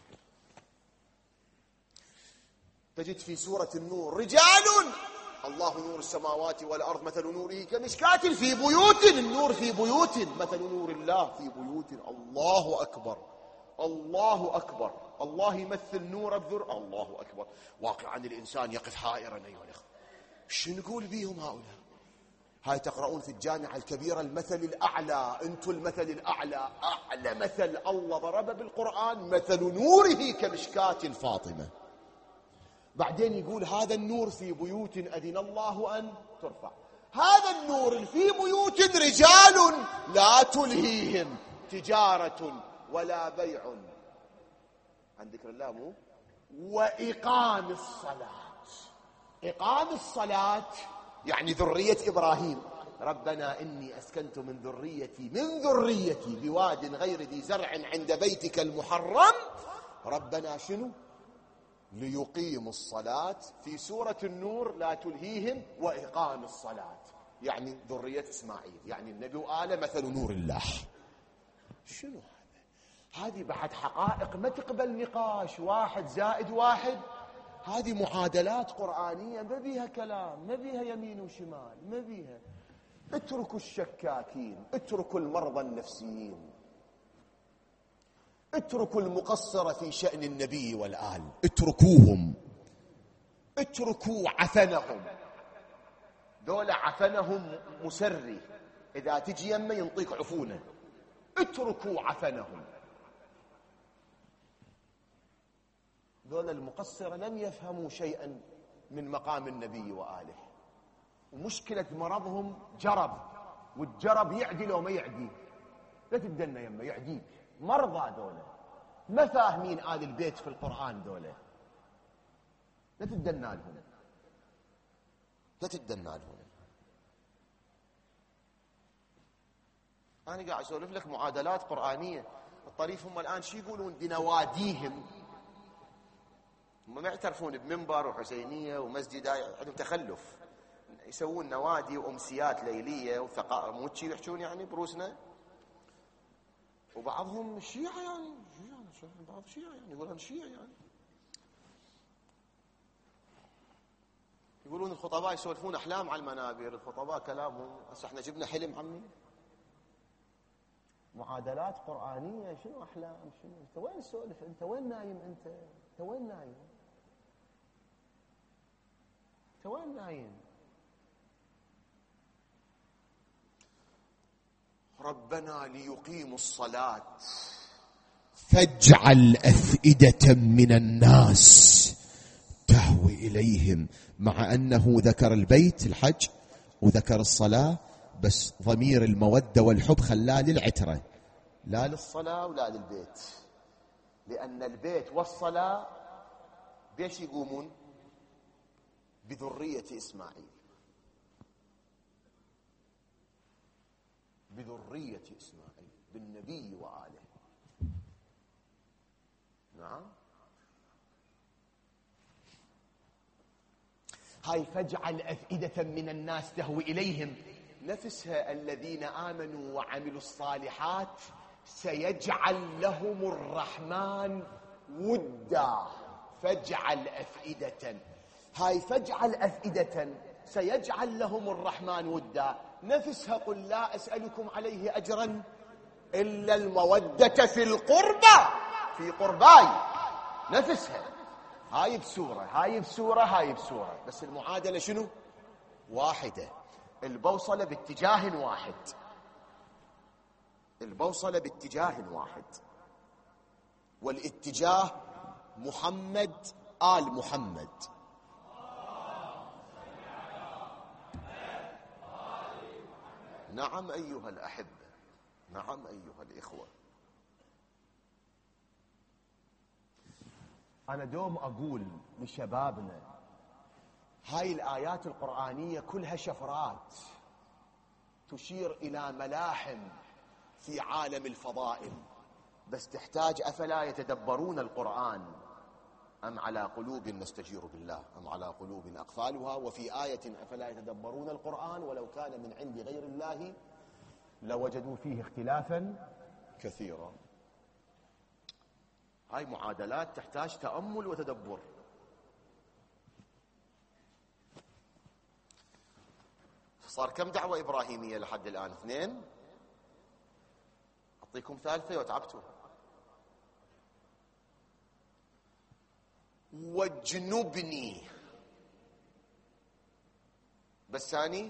تجد في سورة النور رجال الله نور السماوات والأرض مثل نوره كمشكاة في بيوت، النور في بيوت، مثل نور الله في بيوت. الله أكبر، الله أكبر، الله يمثل نور بذر. الله أكبر. واقعا الإنسان يقف حائرا أيها الأخوة، شو نقول بيهم هؤلاء؟ هاي تقرؤون في الجامعة الكبيرة المثل الأعلى، أنتم المثل الأعلى، أعلى مثل الله ضرب بالقرآن مثل نوره كمشكاة فاطمة. بعدين يقول هذا النور في بيوت أذن الله أن ترفع. هذا النور في بيوت رجال لا تلهيهم تجارة ولا بيع عن ذكر الله مو وإقام الصلاة. إقام الصلاة يعني ذرية إبراهيم. ربنا إني أسكنت من ذريتي بواد غير ذي زرع عند بيتك المحرم. ربنا شنو؟ ليقيموا الصلاة. في سورة النور لا تلهيهم وإقام الصلاة، يعني ذرية إسماعيل، يعني النبي وآله مثل نور الله. شنو هذا؟ هذه بعد حقائق ما تقبل نقاش. 1 زائد 1 هذه معادلات قرآنية ما بيها كلام، ما بيها يمين وشمال، ما بيها. اتركوا الشكاكين، اتركوا المرضى النفسيين، اتركوا المقصرة في شأن النبي والآل، اتركوهم، اتركوا عفنهم. دولة عفنهم مسري، إذا تجي يمه ينطيك عفونة. اتركوا عفنهم. دولة المقصرة لم يفهموا شيئا من مقام النبي وآله، ومشكلة مرضهم جرب، والجرب يعدي لو ما يعدي. لا تدلنا يمه يعديك. مرضى دولة ما فاهمين آل البيت في القرآن، دولة لا تدلنا لهم، لا تدلنا لهم. أنا قاعد أسولف لك معادلات قرآنية. الطريف هم الآن شو يقولون بنواديهم؟ هم ما يعترفون بمنبر وحسينية ومسجد، عندهم تخلف. يسوون نوادي وأمسيات ليلية وثقافة، مو تشي يحجون يعني بروسنا. وبعضهم شيعة، يعني بعض شيعة يعني يقولون شيعة، يعني يقولون الخطباء يسولفون أحلام على المنابر. الخطباء كلامهم هسه احنا جبنا حلم عمي. معادلات قرآنية. شنو أحلام؟ شنو انت وين سولف؟ انت وين نايم؟ انت وين نايم؟ انت وين نايم؟ ربنا ليقيموا الصلاة فاجعل أفئدة من الناس تهوي إليهم. مع أنه ذكر البيت الحج وذكر الصلاة، بس ضمير المودة والحب خلاه للعترة، لا للصلاة ولا للبيت. لأن البيت والصلاة بيش يقومون؟ بذرية إسماعيل، بذرية إسماعيل، بالنبي وآله. نعم. هاي فاجعل أفئدة من الناس تهوي إليهم، نفسها الذين آمنوا وعملوا الصالحات سيجعل لهم الرحمن ودا فاجعل أفئدة. هاي فاجعل أفئدة سيجعل لهم الرحمن ودا نفسها قل لا أسألكم عليه أجرا إلا المودة في القربى، في قرباي نفسها. هاي بسورة هاي بسورة هاي بسورة، بس المعادلة شنو؟ واحدة. البوصلة باتجاه واحد، البوصلة باتجاه واحد، والاتجاه محمد آل محمد. نعم أيها الأحبة، نعم أيها الإخوة. أنا دوم أقول لشبابنا هاي الآيات القرآنية كلها شفرات تشير إلى ملاحم في عالم الفضائل، بس تحتاج أفلا يتدبرون القرآن أم على قلوب نستجير بالله أم على قلوب أقفالها. وفي آية أفلا يتدبرون القرآن ولو كان من عند غير الله لوجدوا فيه اختلافا كثيرا. هاي معادلات تحتاج تأمل وتدبر. صار كم دعوة إبراهيمية لحد الآن؟ 2. أعطيكم ثالثة وتعبتوا. واجنبني، بس ثاني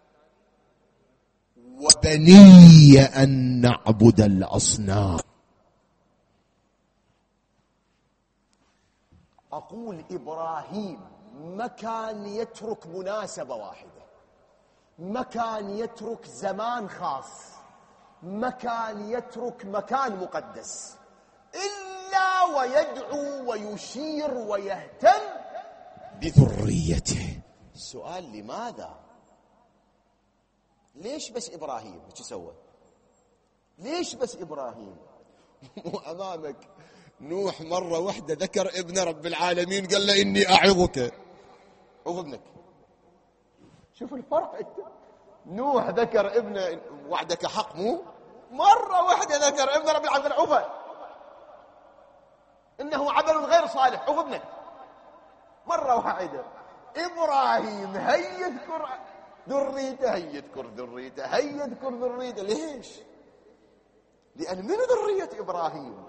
وبني أن نعبد الأصنام. أقول إبراهيم ما كان يترك مناسبة واحدة، ما كان يترك زمان خاص، ما كان يترك مكان مقدس إلا ويدعو ويشير ويهتم بذريته. السؤال لماذا؟ ليش بس إبراهيم؟ ايش سوى؟ ليش بس إبراهيم؟ أمامك نوح مرة واحدة ذكر ابن رب العالمين قال له إني أعظك، عظ ابنك. شوف الفرق انت. نوح ذكر ابن وعدك حق، مو مرة واحدة ذكر ابن رب العالمين عظه إنه عمل غير صالح، عظ ابنك مرة واحدة. إبراهيم هي يذكر ذريته، هي يذكر ذريته، هي يذكر ذريته. ليش؟ لأن من ذرية إبراهيم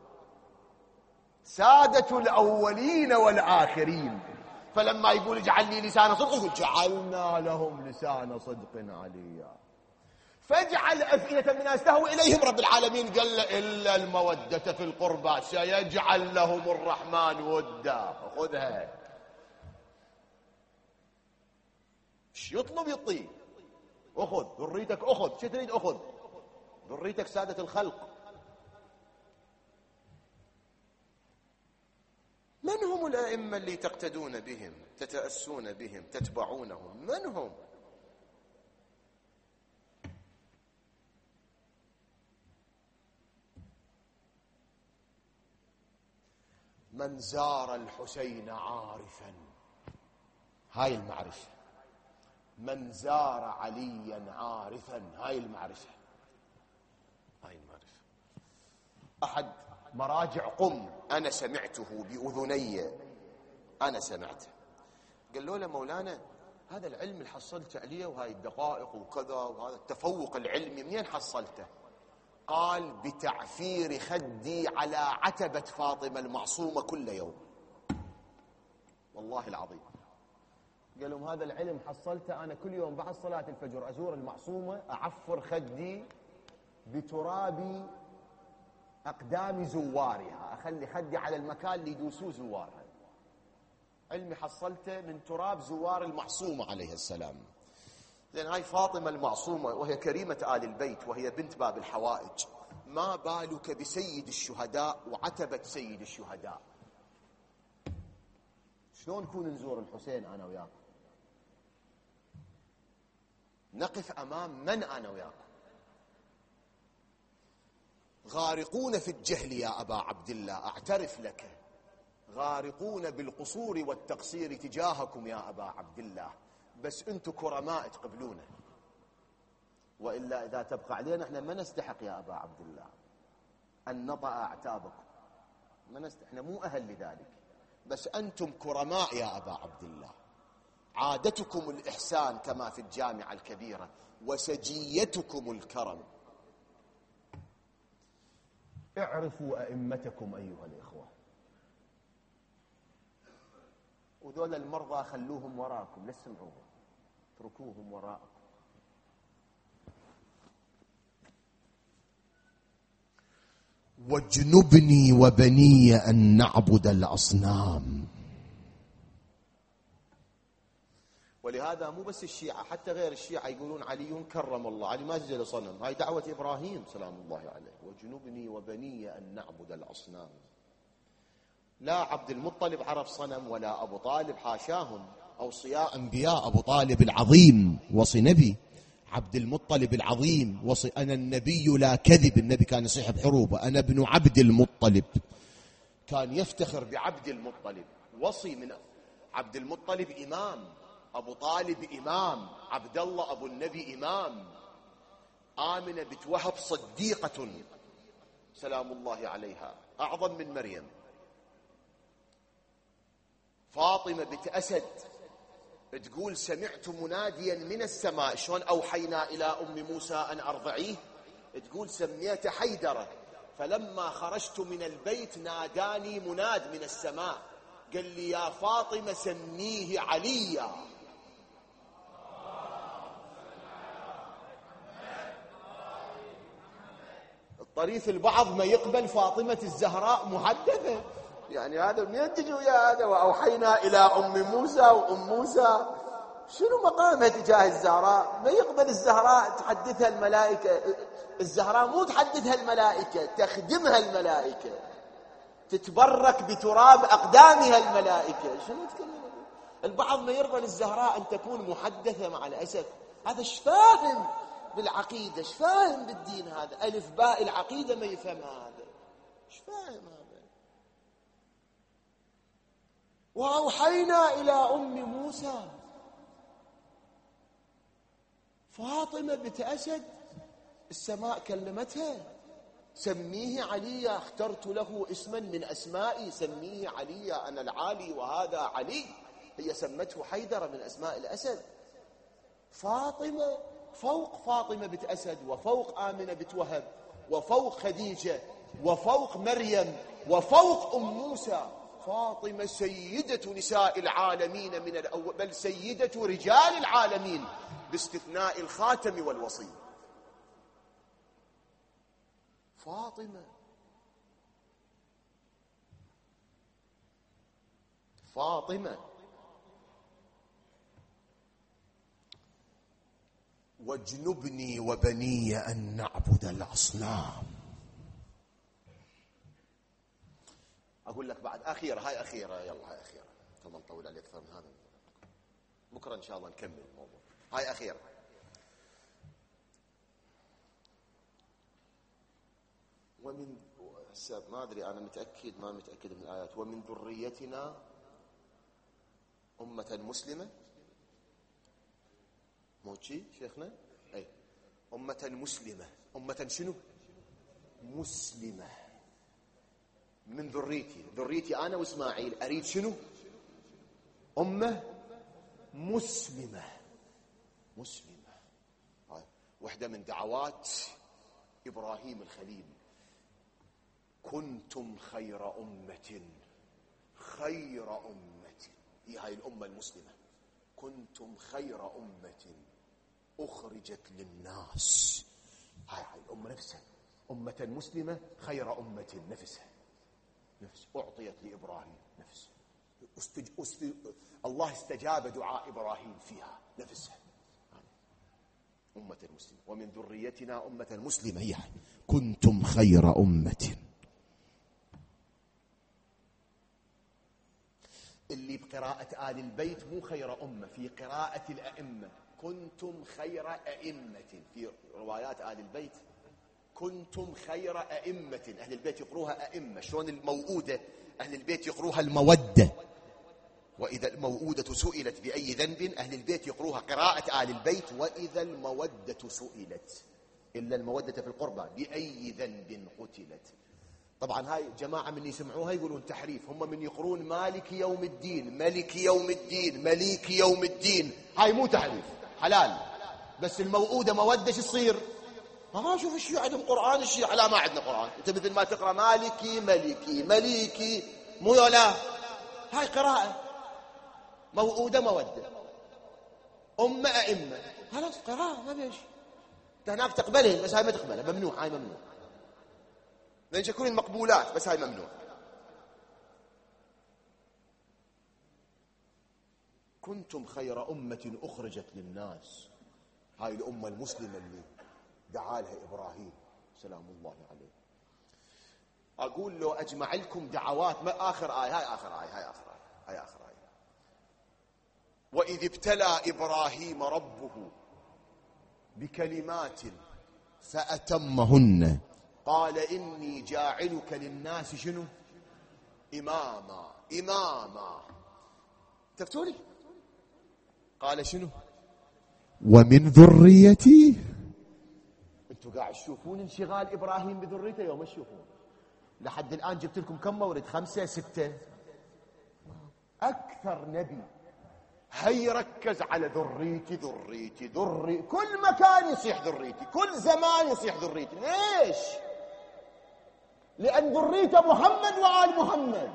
سادة الأولين والآخرين. فلما يقول اجعل لي لسان صدق يقول جعلنا لهم لسان صدق عليا. فاجعل أفئدة من الناس تهوي إليهم. رب العالمين قال إلا المودة في القربى سيجعل لهم الرحمن ودا. خذها، ايش يطلب يطيب. أخذ ذريتك، أخذ شو تريد، أخذ ذريتك سادة الخلق. من هم الأئمة اللي تقتدون بهم، تتأسون بهم، تتبعونهم؟ من هم؟ من زار الحسين عارفا، هاي المعرفة. من زار عليا عارفا، هاي المعرفة، هاي المعرفة. أحد مراجع قم أنا سمعته بأذني، أنا سمعته، قال له مولانا هذا العلم اللي حصلته عليه وهاي الدقائق وكذا وهذا التفوق العلمي منين حصلته؟ قال بتعفير خدي على عتبة فاطمة المعصومة كل يوم، والله العظيم. قال لهم هذا العلم حصلته أنا كل يوم بعد صلاة الفجر أزور المعصومة، أعفر خدي بتراب أقدام زوارها، أخلي خدي على المكان اللي يدوسوه زوارها. علمي حصلته من تراب زوار المعصومة عليه السلام. لأن هاي فاطمة المعصومة وهي كريمة آل البيت وهي بنت باب الحوائج، ما بالك بسيد الشهداء وعتبة سيد الشهداء. شلون نكون نزور الحسين أنا وياكم؟ نقف أمام من أنا وياكم؟ غارقون في الجهل يا أبا عبد الله، أعترف لك، غارقون بالقصور والتقصير تجاهكم يا أبا عبد الله، بس أنتم كرماء تقبلونه، وإلا إذا تبقى علينا احنا ما نستحق يا أبا عبد الله. أن نطأ أعتابكم. احنا مو أهل لذلك، بس أنتم كرماء يا أبا عبد الله، عادتكم الإحسان كما في الجامعة الكبيرة، وسجيتكم الكرم. اعرفوا أئمتكم أيها الإخوة، وذول المرضى خلوهم وراءكم، لا تسمعوهم، اتركوهم وراءكم. واجنبني وبني أن نعبد الأصنام. ولهذا مو بس الشيعة، حتى غير الشيعة يقولون علي كرم الله، علي ما سجد صنم. هاي دعوة إبراهيم سلام الله عليه، واجنبني وبني أن نعبد الأصنام. لا عبد المطلب عرف صنم ولا أبو طالب، حاشاهم، أوصياء أنبياء. أبو طالب العظيم وصي نبي، عبد المطلب العظيم وصي أنا النبي لا كذب. النبي كان يصيح بحروبه أنا ابن عبد المطلب، كان يفتخر بعبد المطلب. وصي من عبد المطلب إمام، أبو طالب إمام، عبد الله أبو النبي إمام، آمنة بنت وهب صديقة سلام الله عليها أعظم من مريم، فاطمة بنت أسد تقول سمعت مناديا من السماء. شلون أوحينا إلى أم موسى أن أرضعيه؟ تقول سميت حيدرة، فلما خرجت من البيت ناداني مناد من السماء قال لي يا فاطمة سميه عليا. الطريف البعض ما يقبل فاطمة الزهراء محدثة، يعني هذا من تجوا يا هذا وأوحينا إلى أم موسى، وأم موسى شنو مقامها تجاه الزهراء؟ ما يقبل الزهراء تحدثها الملائكة. الزهراء مو تحدثها الملائكة، تخدمها الملائكة، تتبرك بتراب أقدامها الملائكة. شنو تكلم؟ البعض ما يرضى للزهراء أن تكون محدثة، مع الأسف. هذا شفاهم بالعقيدة، شفاهم بالدين، هذا ألف باء العقيدة ما يفهمها، هذا شفاهم هذا. وأوحينا إلى أم موسى، فاطمة بنت أسد السماء كلمتها سميه علي، اخترت له اسما من أسمائي، سميه علي، أنا العالي وهذا علي. هي سمته حيدرة من أسماء الأسد. فاطمة فوق فاطمة بنت أسد، وفوق آمنة بنت وهب، وفوق خديجة، وفوق مريم، وفوق أم موسى. فاطمة سيدة نساء العالمين من الأول، بل سيدة رجال العالمين باستثناء الخاتم والوصي. فاطمة واجنبني وبني أن نعبد الأصنام. أقول لك بعد أخيرة، هاي أخيرة، يلا هاي أخيرة، ثم نطول عليه أكثر من هذا، بكرة إن شاء الله نكمل الموضوع. هاي أخيرة. ومن ما أدري أنا متأكد ما متأكد من الآيات، ومن ذريتنا أمة مسلمة، موجي شيخنا، أي أمة مسلمة. أمة شنو؟ مسلمة. من ذريتي أنا وإسماعيل أريد شنو؟ أمة مسلمة. واحدة من دعوات إبراهيم الخليل، كنتم خير أمة، هي هاي الأمة المسلمة، كنتم خير أمة أخرجت للناس. هاي الأمة نفسها، أمة مسلمة خير أمة نفسها، أعطيت لإبراهيم نفسه، الله استجاب دعاء إبراهيم فيها نفسها، أمة المسلمة. ومن ذريتنا أمة مسلمة، هي كنتم خير أمة. اللي بقراءة آل البيت مو خير أمة، في قراءة الأئمة كنتم خير أئمة، في روايات آل البيت كنتم خير أئمة. أهل البيت يقروها أئمة، شلون الموؤودة أهل البيت يقروها المودة، وإذا الموؤودة سئلت بأي ذنب أهل البيت يقروها قراءة آل البيت وإذا المودة سئلت، إلا المودة في القربى، بأي ذنب قتلت. طبعا هاي جماعة من يسمعوها يقولون تحريف، هم من يقرون مالك يوم الدين، ملك يوم الدين، مليك يوم الدين، هاي مو تحريف، حلال. بس الموؤودة مودة شو تصير؟ ما شوف الشيعة عندهم قرآن، الشيعة لا ما عندنا قرآن. انت مثل ما تقرأ مالكي ملكي مليكي، مو لا، هاي قراءة موؤودة مودة، أمة أئمة، خلاص قراءة ما بيش. هناك تقبلين بس هاي ما تقبلها، ممنوع، هاي ممنوع، لأن يكون المقبولات بس هاي ممنوع. كنتم خير أمة أخرجت للناس، هاي الأمة المسلمة اللي دعا لها إبراهيم سلام الله عليه. أقول له أجمع لكم دعوات، ما آخر آية، هاي آخر آية، هاي آخر آية، هاي آخر آية. وإذ ابتلى إبراهيم ربه بكلمات فأتمهن قال إني جاعلك للناس شنو؟ إماما. إماما تفتولي قال شنو؟ ومن ذريتي. انتوا قاعد تشوفون انشغال إبراهيم بذريته يوم تشوفون. لحد الآن جبت لكم كم مورد؟ 5 6. أكثر نبي هي ركز على ذريتي ذريتي ذريتي، كل مكان يصيح ذريتي، كل زمان يصيح ذريتي. ليش؟ لأن ذريته محمد وآل محمد.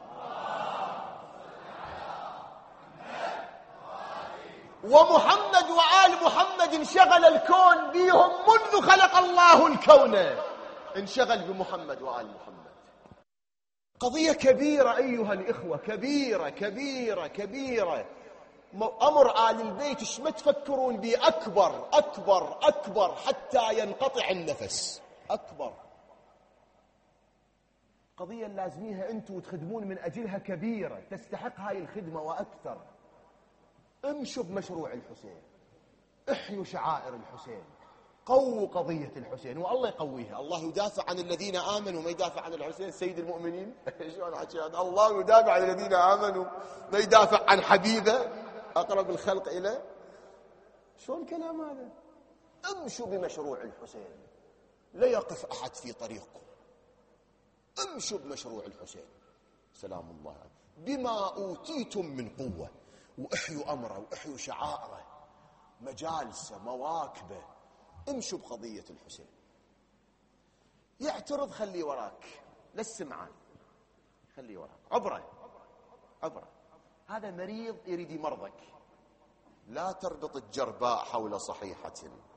ومحمد وآل محمد انشغل الكون بهم منذ خلق الله الكون، انشغل بمحمد وآل محمد. قضية كبيرة أيها الإخوة، كبيرة كبيرة كبيرة. أمر آل البيت ايش ما تفكرون به، أكبر أكبر أكبر حتى ينقطع النفس، أكبر قضية لازميها أنتم وتخدمون من أجلها، كبيرة تستحق هاي الخدمة وأكثر. امشوا بمشروع الحسين، احيوا شعائر الحسين، قووا قضية الحسين، والله يقويها. الله يدافع عن الذين آمنوا، ما يدافع عن الحسين سيد المؤمنين. شلون حكي هذا؟ الله يدافع عن الذين آمنوا، ما يدافع عن حبيبه أقرب الخلق إليه. شلون كلام هذا؟ امشوا بمشروع الحسين، لا يقف أحد في طريقكم، امشوا بمشروع الحسين سلام الله عليه بما أوتيتم من قوة، واحيوا أمره واحيوا شعائره، مجالسه مواكبه، امشوا بقضية الحسين. يعترض خليه وراك، لا السمعان، خليه وراك، عبره عبره. هذا مريض يريد يمرضك. لا تربط الجرباء حول صحيحة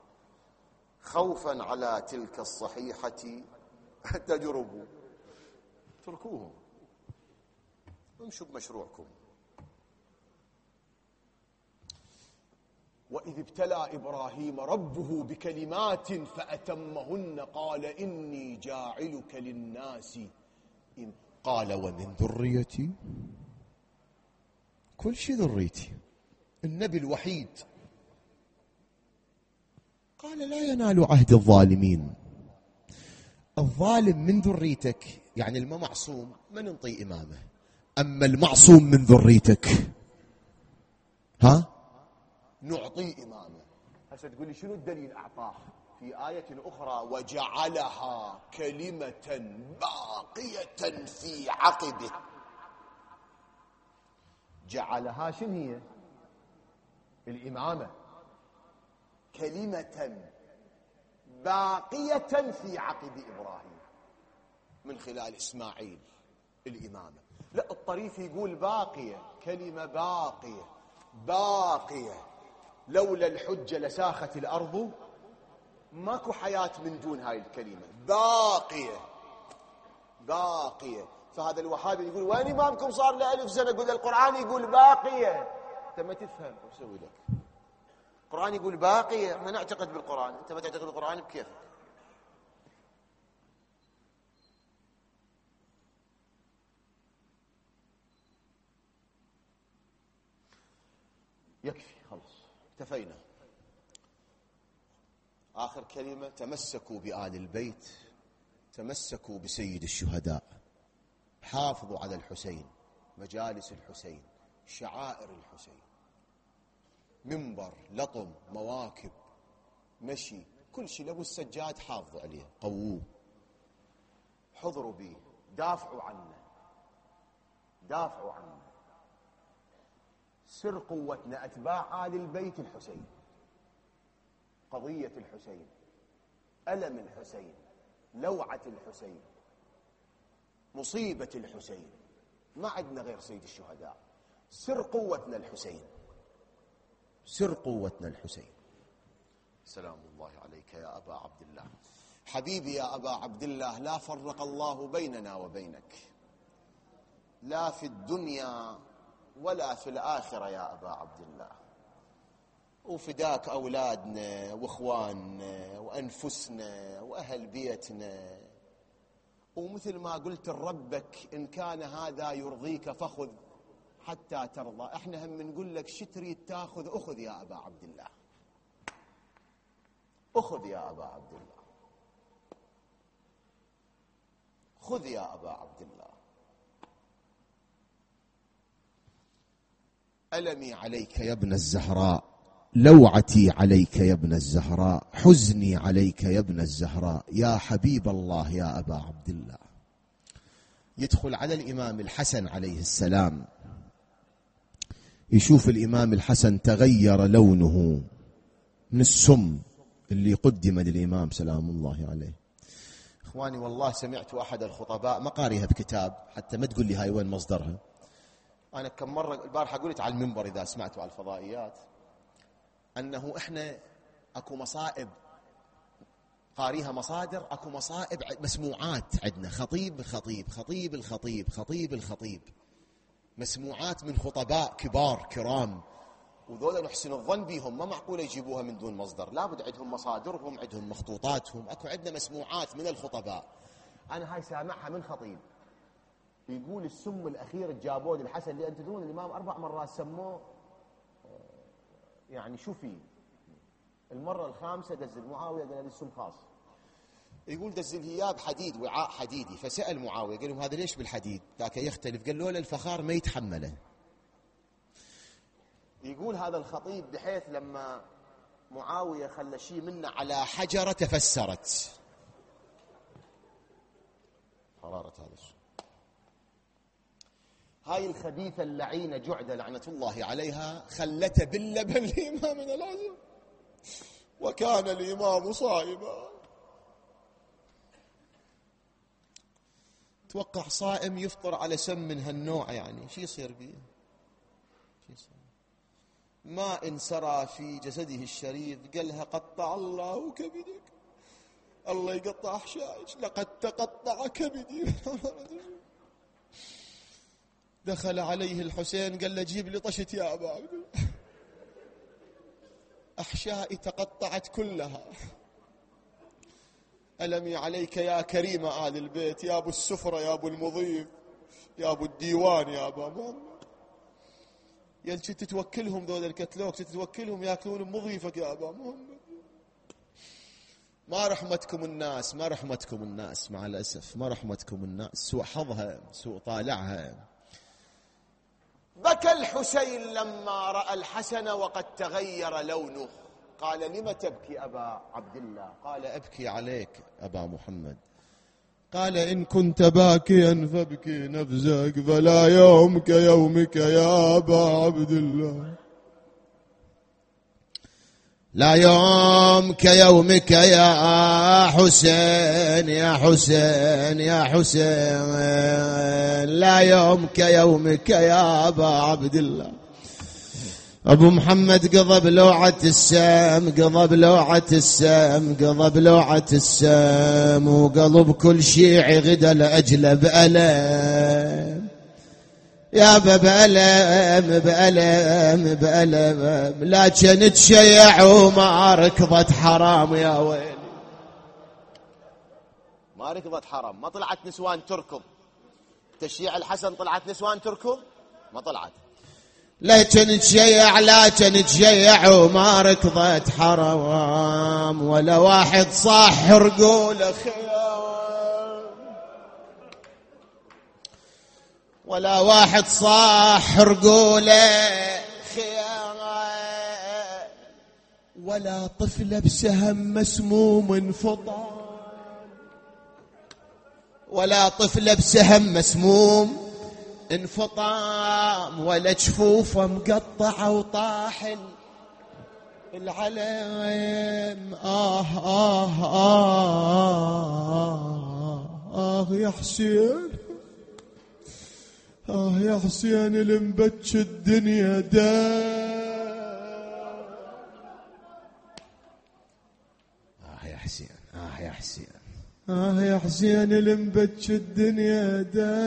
خوفا على تلك الصحيحة تجربوا، اتركوهم، امشوا بمشروعكم. وإذ ابتلى إبراهيم ربه بكلمات فأتمهن قال إني جاعلك للناس قال ومن ذريتي، كل شيء ذريتي، النبي الوحيد. قال لا ينال عهد الظالمين. الظالم من ذريتك، يعني المعصوم ما ننطي إمامه، أما المعصوم من ذريتك نعطيه إمامه. هسه تقول لي شنو الدليل؟ أعطاه في آية أخرى وجعلها كلمة باقية في عقبه. جعلها شنو هي؟ الإمامة، كلمة باقية في عقب إبراهيم من خلال إسماعيل الإمامة. لا الطريف يقول باقية، كلمة باقية باقية، لولا الحجة لساخت الأرض، ماكو حياة من دون هاي الكلمة باقية باقية. فهذا الوهابي يقول وين إمامكم صار له 1000 سنة؟ يقول القرآن يقول باقية. أنت ما تفهم وش أسوي لك؟ القرآن يقول باقية، احنا نعتقد بالقرآن، أنت ما تعتقد بالقرآن بكيفك. يكفي خلص اكتفينا. آخر كلمة، تمسكوا بآل البيت، تمسكوا بسيد الشهداء، حافظوا على الحسين، مجالس الحسين، شعائر الحسين، منبر، لطم، مواكب، مشي، كل شيء. لو السجاد حافظوا عليه، قووه، حضروا به، دافعوا عنه، دافعوا عنه. سر قوتنا أتباع آل البيت الحسين، قضية الحسين، ألم الحسين، لوعة الحسين، مصيبة الحسين. ما عندنا غير سيد الشهداء. سر قوتنا الحسين، سر قوتنا الحسين. سلام الله عليك يا أبا عبد الله. حبيبي يا أبا عبد الله، لا فرق الله بيننا وبينك، لا في الدنيا ولا في الآخرة يا أبا عبد الله. وفداك أولادنا وإخواننا وأنفسنا وأهل بيتنا. ومثل ما قلت لربك إن كان هذا يرضيك فخذ حتى ترضى. احنا هم نقول لك شو تريد تاخذ، أخذ يا أبا عبد الله، أخذ يا أبا عبد الله، خذ يا أبا عبد الله. ألمي عليك يا ابن الزهراء، لوعتي عليك يا ابن الزهراء، حزني عليك يا ابن الزهراء، يا حبيب الله يا أبا عبد الله. يدخل على الإمام الحسن عليه السلام، يشوف الإمام الحسن تغير لونه من السم اللي قدم للإمام سلام الله عليه. إخواني والله سمعت أحد الخطباء، ما قاريها بكتاب حتى ما تقول لي هاي وين مصدرها. أنا كم مرة البارحة قلت على المنبر إذا سمعتوا على الفضائيات أنه إحنا أكو مصائب قاريها مصادر، أكو مصائب مسموعات عندنا، خطيب الخطيب، خطيب الخطيب، خطيب الخطيب، مسموعات من خطباء كبار كرام، وذولا نحسن الظن بهم، ما معقولة يجيبوها من دون مصدر، لابد عندهم مصادرهم، عندهم مخطوطاتهم. أكو عندنا مسموعات من الخطباء. أنا هاي سامعها من خطيب يقول السم الأخير جابوه للحسن، لأن تدرون الإمام 4 مرات سموه، يعني شو فيه. المرة الخامسة دزل معاوية قال لي السم خاص، يقول دزل هي بحديد، وعاء حديدي. فسأل معاوية قال لهم هذا ليش بالحديد؟ ذاك يختلف. قال له الفخار ما يتحمله. يقول هذا الخطيب بحيث لما معاوية خلى شيء منه على حجرة تفسرت حرارة هذا الشيء. هاي الخبيثة اللعينة جعدة لعنة الله عليها خلته باللبن لإمامنا العظيم، وكان الإمام صائما. توقع صائم يفطر على سم من هالنوع، يعني شو يصير به؟ ما إن سرى في جسده الشريف قالها قطع الله كبدك، الله يقطع أحشائك، لقد تقطع كبدي. دخل عليه الحسين قال له جيب لي طشت يا أبا عبد الله، أحشائي تقطعت كلها. ألمي عليك يا كريم آل البيت، يا أبو السفرة، يا أبو المضيف، يا أبو الديوان، يا أبا محمد. يلي تتوكلهم ذول الكتلوك، تتوكلهم ياكلون مضيفك يا أبا محمد. ما رحمتكم الناس، ما رحمتكم الناس، مع الأسف ما رحمتكم الناس، سوء حظها، سوء طالعها. بكى الحسين لما رأى الحسن وقد تغير لونه. قال لم تبكي أبا عبد الله؟ قال أبكي عليك أبا محمد. قال إن كنت باكيا فابكي نفسك، فلا يوم كيومك يا أبا عبد الله، لا يوم كيومك يا حسين، يا حسين، يا حسين، لا يوم كيومك يا أبا عبد الله. أبو محمد قضى بلوعة السام، قضى بلوعة السام، قضى بلوعة السام، وقلب كل شيعي غدا لأجله بألم، يا بألم بألم بألم، لكن تشيع وما ركضت حرام يا ويلي، ما ركضت حرام، ما طلعت نسوان تركض. تشييع الحسن طلعت نسوان تركض؟ ما طلعت. لكن تشيع، لكن تشيع وما ركضت حرام، ولا واحد صاح رقوله خيام، ولا واحد صاح رقوله خيام، ولا طفل بسهم مسموم فضان، ولا طفلة بسهم مسموم انفطام، ولا جفوفه مقطعة وطاحن العلم. يا حسين، يا حسين اللي مبتش الدنيا يا حسين، يا حسين، يا حسين اللي مبتش الدنيا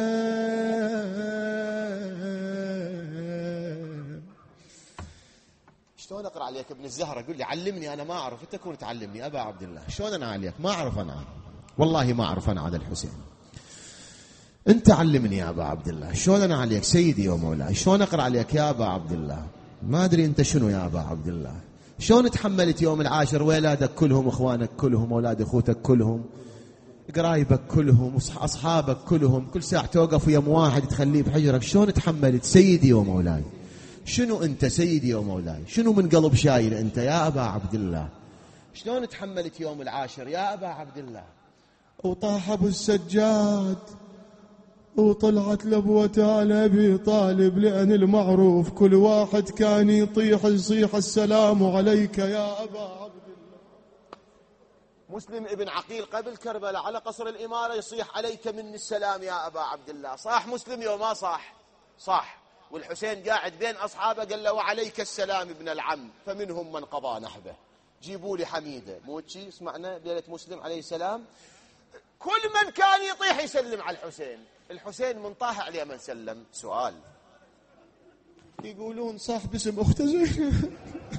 شلون اقرا عليك ابن الزهرة؟ قل لي علمني، انا ما اعرف، انت تكون تعلمني ابا عبد الله. شلون انا عليك؟ ما اعرف انا، والله ما اعرف انا على الحسين. انت علمني يا ابا عبد الله، شلون انا عليك سيدي ومولاي؟ شلون اقرا عليك يا ابا عبد الله؟ ما ادري انت شنو يا ابا عبد الله. شلون تحملت يوم العاشر وولادك كلهم، اخوانك كلهم، اولاد اخوتك كلهم، قرايبك كلهم، اصحابك كلهم، كل ساعه توقف ويم واحد تخليه بحجرك؟ شلون تحملت سيدي ومولاي؟ شنو انت سيدي ومولاي؟ شنو من قلب شايل انت يا ابا عبد الله؟ شلون تحملت يوم العاشر يا ابا عبد الله؟ وطاح ابو السجاد وطلعت لبوة على ابي طالب، لان المعروف كل واحد كان يصيح السلام عليك يا ابا عبد الله. مسلم ابن عقيل قبل كربلاء على قصر الاماره يصيح عليك مني السلام يا ابا عبد الله. صاح مسلم يوم ما صاح؟ صاح. والحسين قاعد بين اصحابه قال له وعليك السلام ابن العم، فمنهم من قضى نحبه. جيبوا لي حميده موتشي، اسمعنا ليله مسلم عليه السلام، كل من كان يطيح يسلم على الحسين. الحسين من طاح عليه من سلم؟ سؤال. يقولون صاح باسم اخته زينب.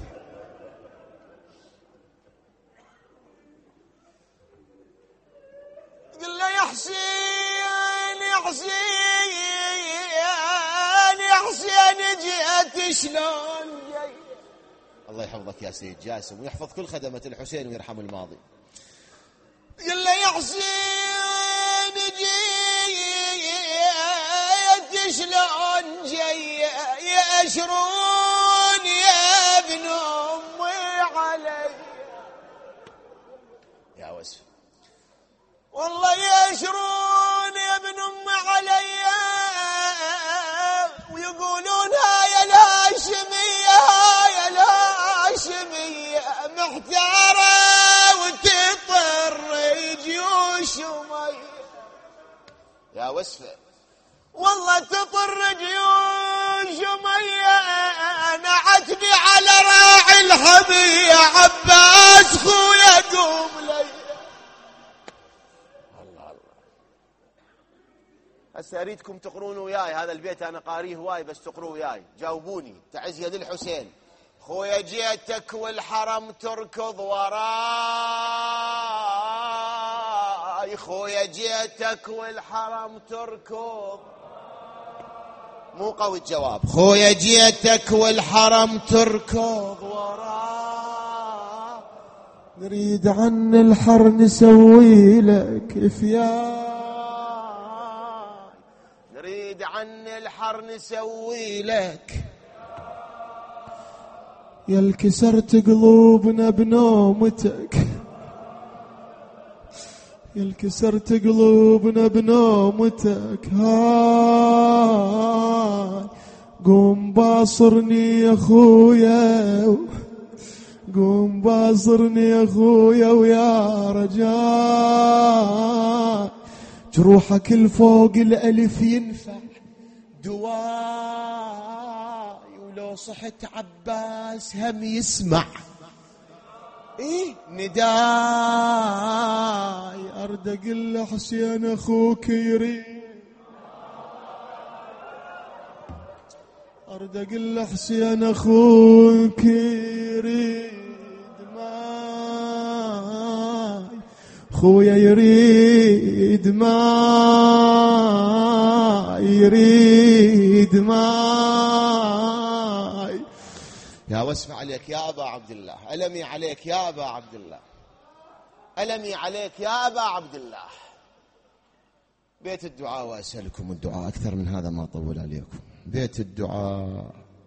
قل له يا حسين، يا حسين، يا حسين جيت شلون جاي. الله يحفظك يا سيد جاسم، ويحفظ كل خدمة الحسين ويرحم الماضي. قل له يا حسين جيت شلون جاي، يأشرون يا ابن امي علي. يا وسف والله يأشرون يا ابن امي علي، ويقولون يا الهاشمية، يا الهاشمية محتارة وتطر جيوش مي. يا وسفة والله تطر جيوش مي، نعتني على راعي الحمية عباس خويا قوم لي. الله الله. هسه اريدكم تقرون وياي، هذا البيت انا قاريه هواي، بس تقروا وياي جاوبوني. تعزية للحسين. خويا جيتك والحرم تركض وراي، خويا جيتك والحرم تركض. مو قوي الجواب. خويا جيتك والحرم تركض وراي، نريد عن الحر نسوي لك افياي، نريد عن الحر نسوي لك. يا الكسرت قلوبنا بنومتك، يا الكسرت قلوبنا بنومتك، هاي قوم باصرني يا خويا، قوم باصرني يا خويا ويا رجاء، جروحك الفوق الألف ينفع دواي، ولو صحت عباس هم يسمع ايه نداي. ارد اقول له حسين اخوك يريد، ارد اقول له حسين اخوك يريد ماي، خويا يريد ماي، يريد ماي. يا واسمع عليك يا أبا عبد الله، ألمي عليك يا أبا عبد الله، ألمي عليك يا أبا عبد الله. بيت الدعاء، وأسألكم الدعاء أكثر من هذا ما أطول عليكم. بيت الدعاء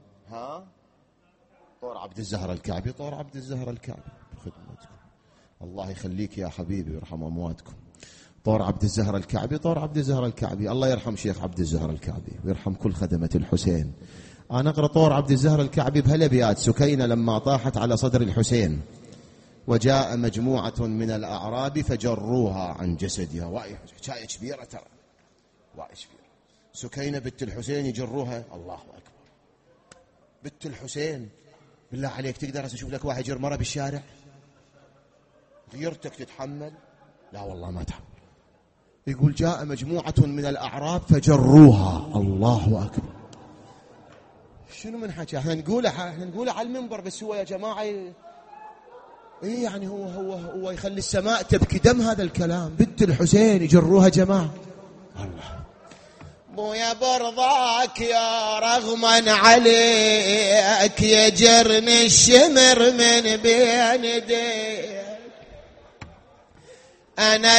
طور عبد الزهر الكعبي، طور عبد الزهر الكعبي بخدمتكم. الله يخليك يا حبيبي ويرحم أمواتكم. طور عبد الزهر الكعبي، طور عبد الزهر الكعبي، الله يرحم شيخ عبد الزهر الكعبي ويرحم كل خدمة الحسين. أنا أقرأ طور عبد الزهر الكعبي بهالأبيات: سكينة لما طاحت على صدر الحسين وجاء مجموعة من الأعراب فجروها عن جسدها. واي حكاية كبيرة ترى، واي كبيرة. سكينة بنت الحسين يجروها، الله أكبر، بنت الحسين. بالله عليك تقدر تشوف لك واحد يجر مرة بالشارع؟ غيرتك تتحمل؟ لا والله ما تحمل. يقول جاء مجموعة من الأعراب فجروها، الله أكبر. شنو من حكي؟ احنا نقوله على المنبر، بس هو يا جماعة ايه يعني هو يخلي السماء تبكي دم هذا الكلام. بنت الحسين يجروها جماعة، الله. بويا برضاك يا رغما عليك يجرني الشمر من بين يديك، أنا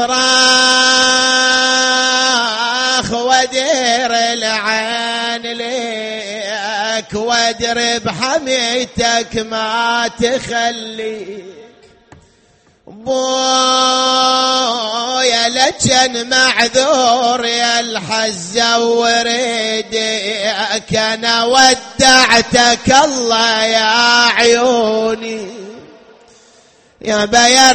الأصراخ ودير العين ليك وادري بحميتك ما تخليك. بويا لجن معذور يا الحزة وريدك، أنا ودعتك الله يا عيوني، يا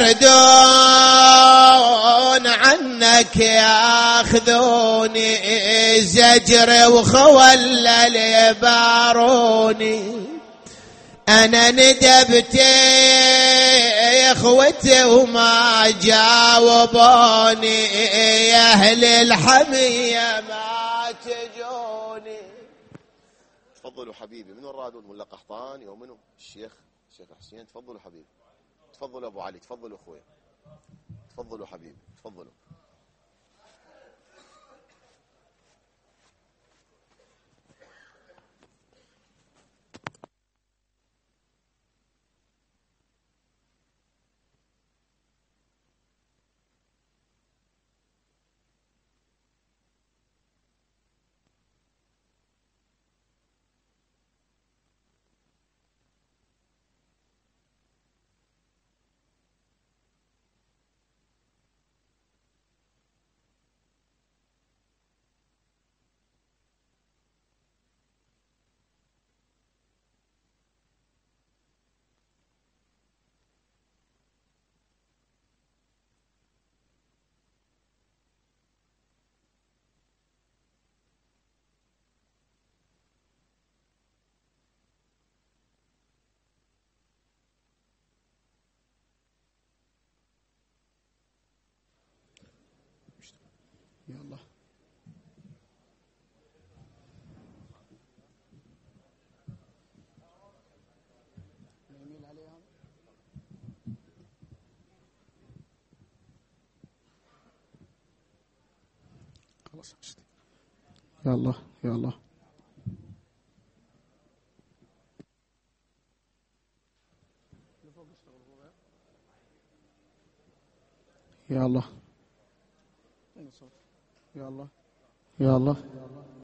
بيردون عنك ياخذوني زجر وخولل يباروني. أنا ندبت يا اخوتي وما جاوبوني، يا أهل الحمية ما تجوني. تفضلوا حبيبي. منو الرادود؟ ملا قحطاني ومنو الشيخ حسين؟ تفضلوا حبيبي، تفضلوا أبو علي، تفضلوا أخوي، تفضلوا حبيبي، تفضلوا. يلا خلاص. يا الله يا الله يا الله يا الله يا الله.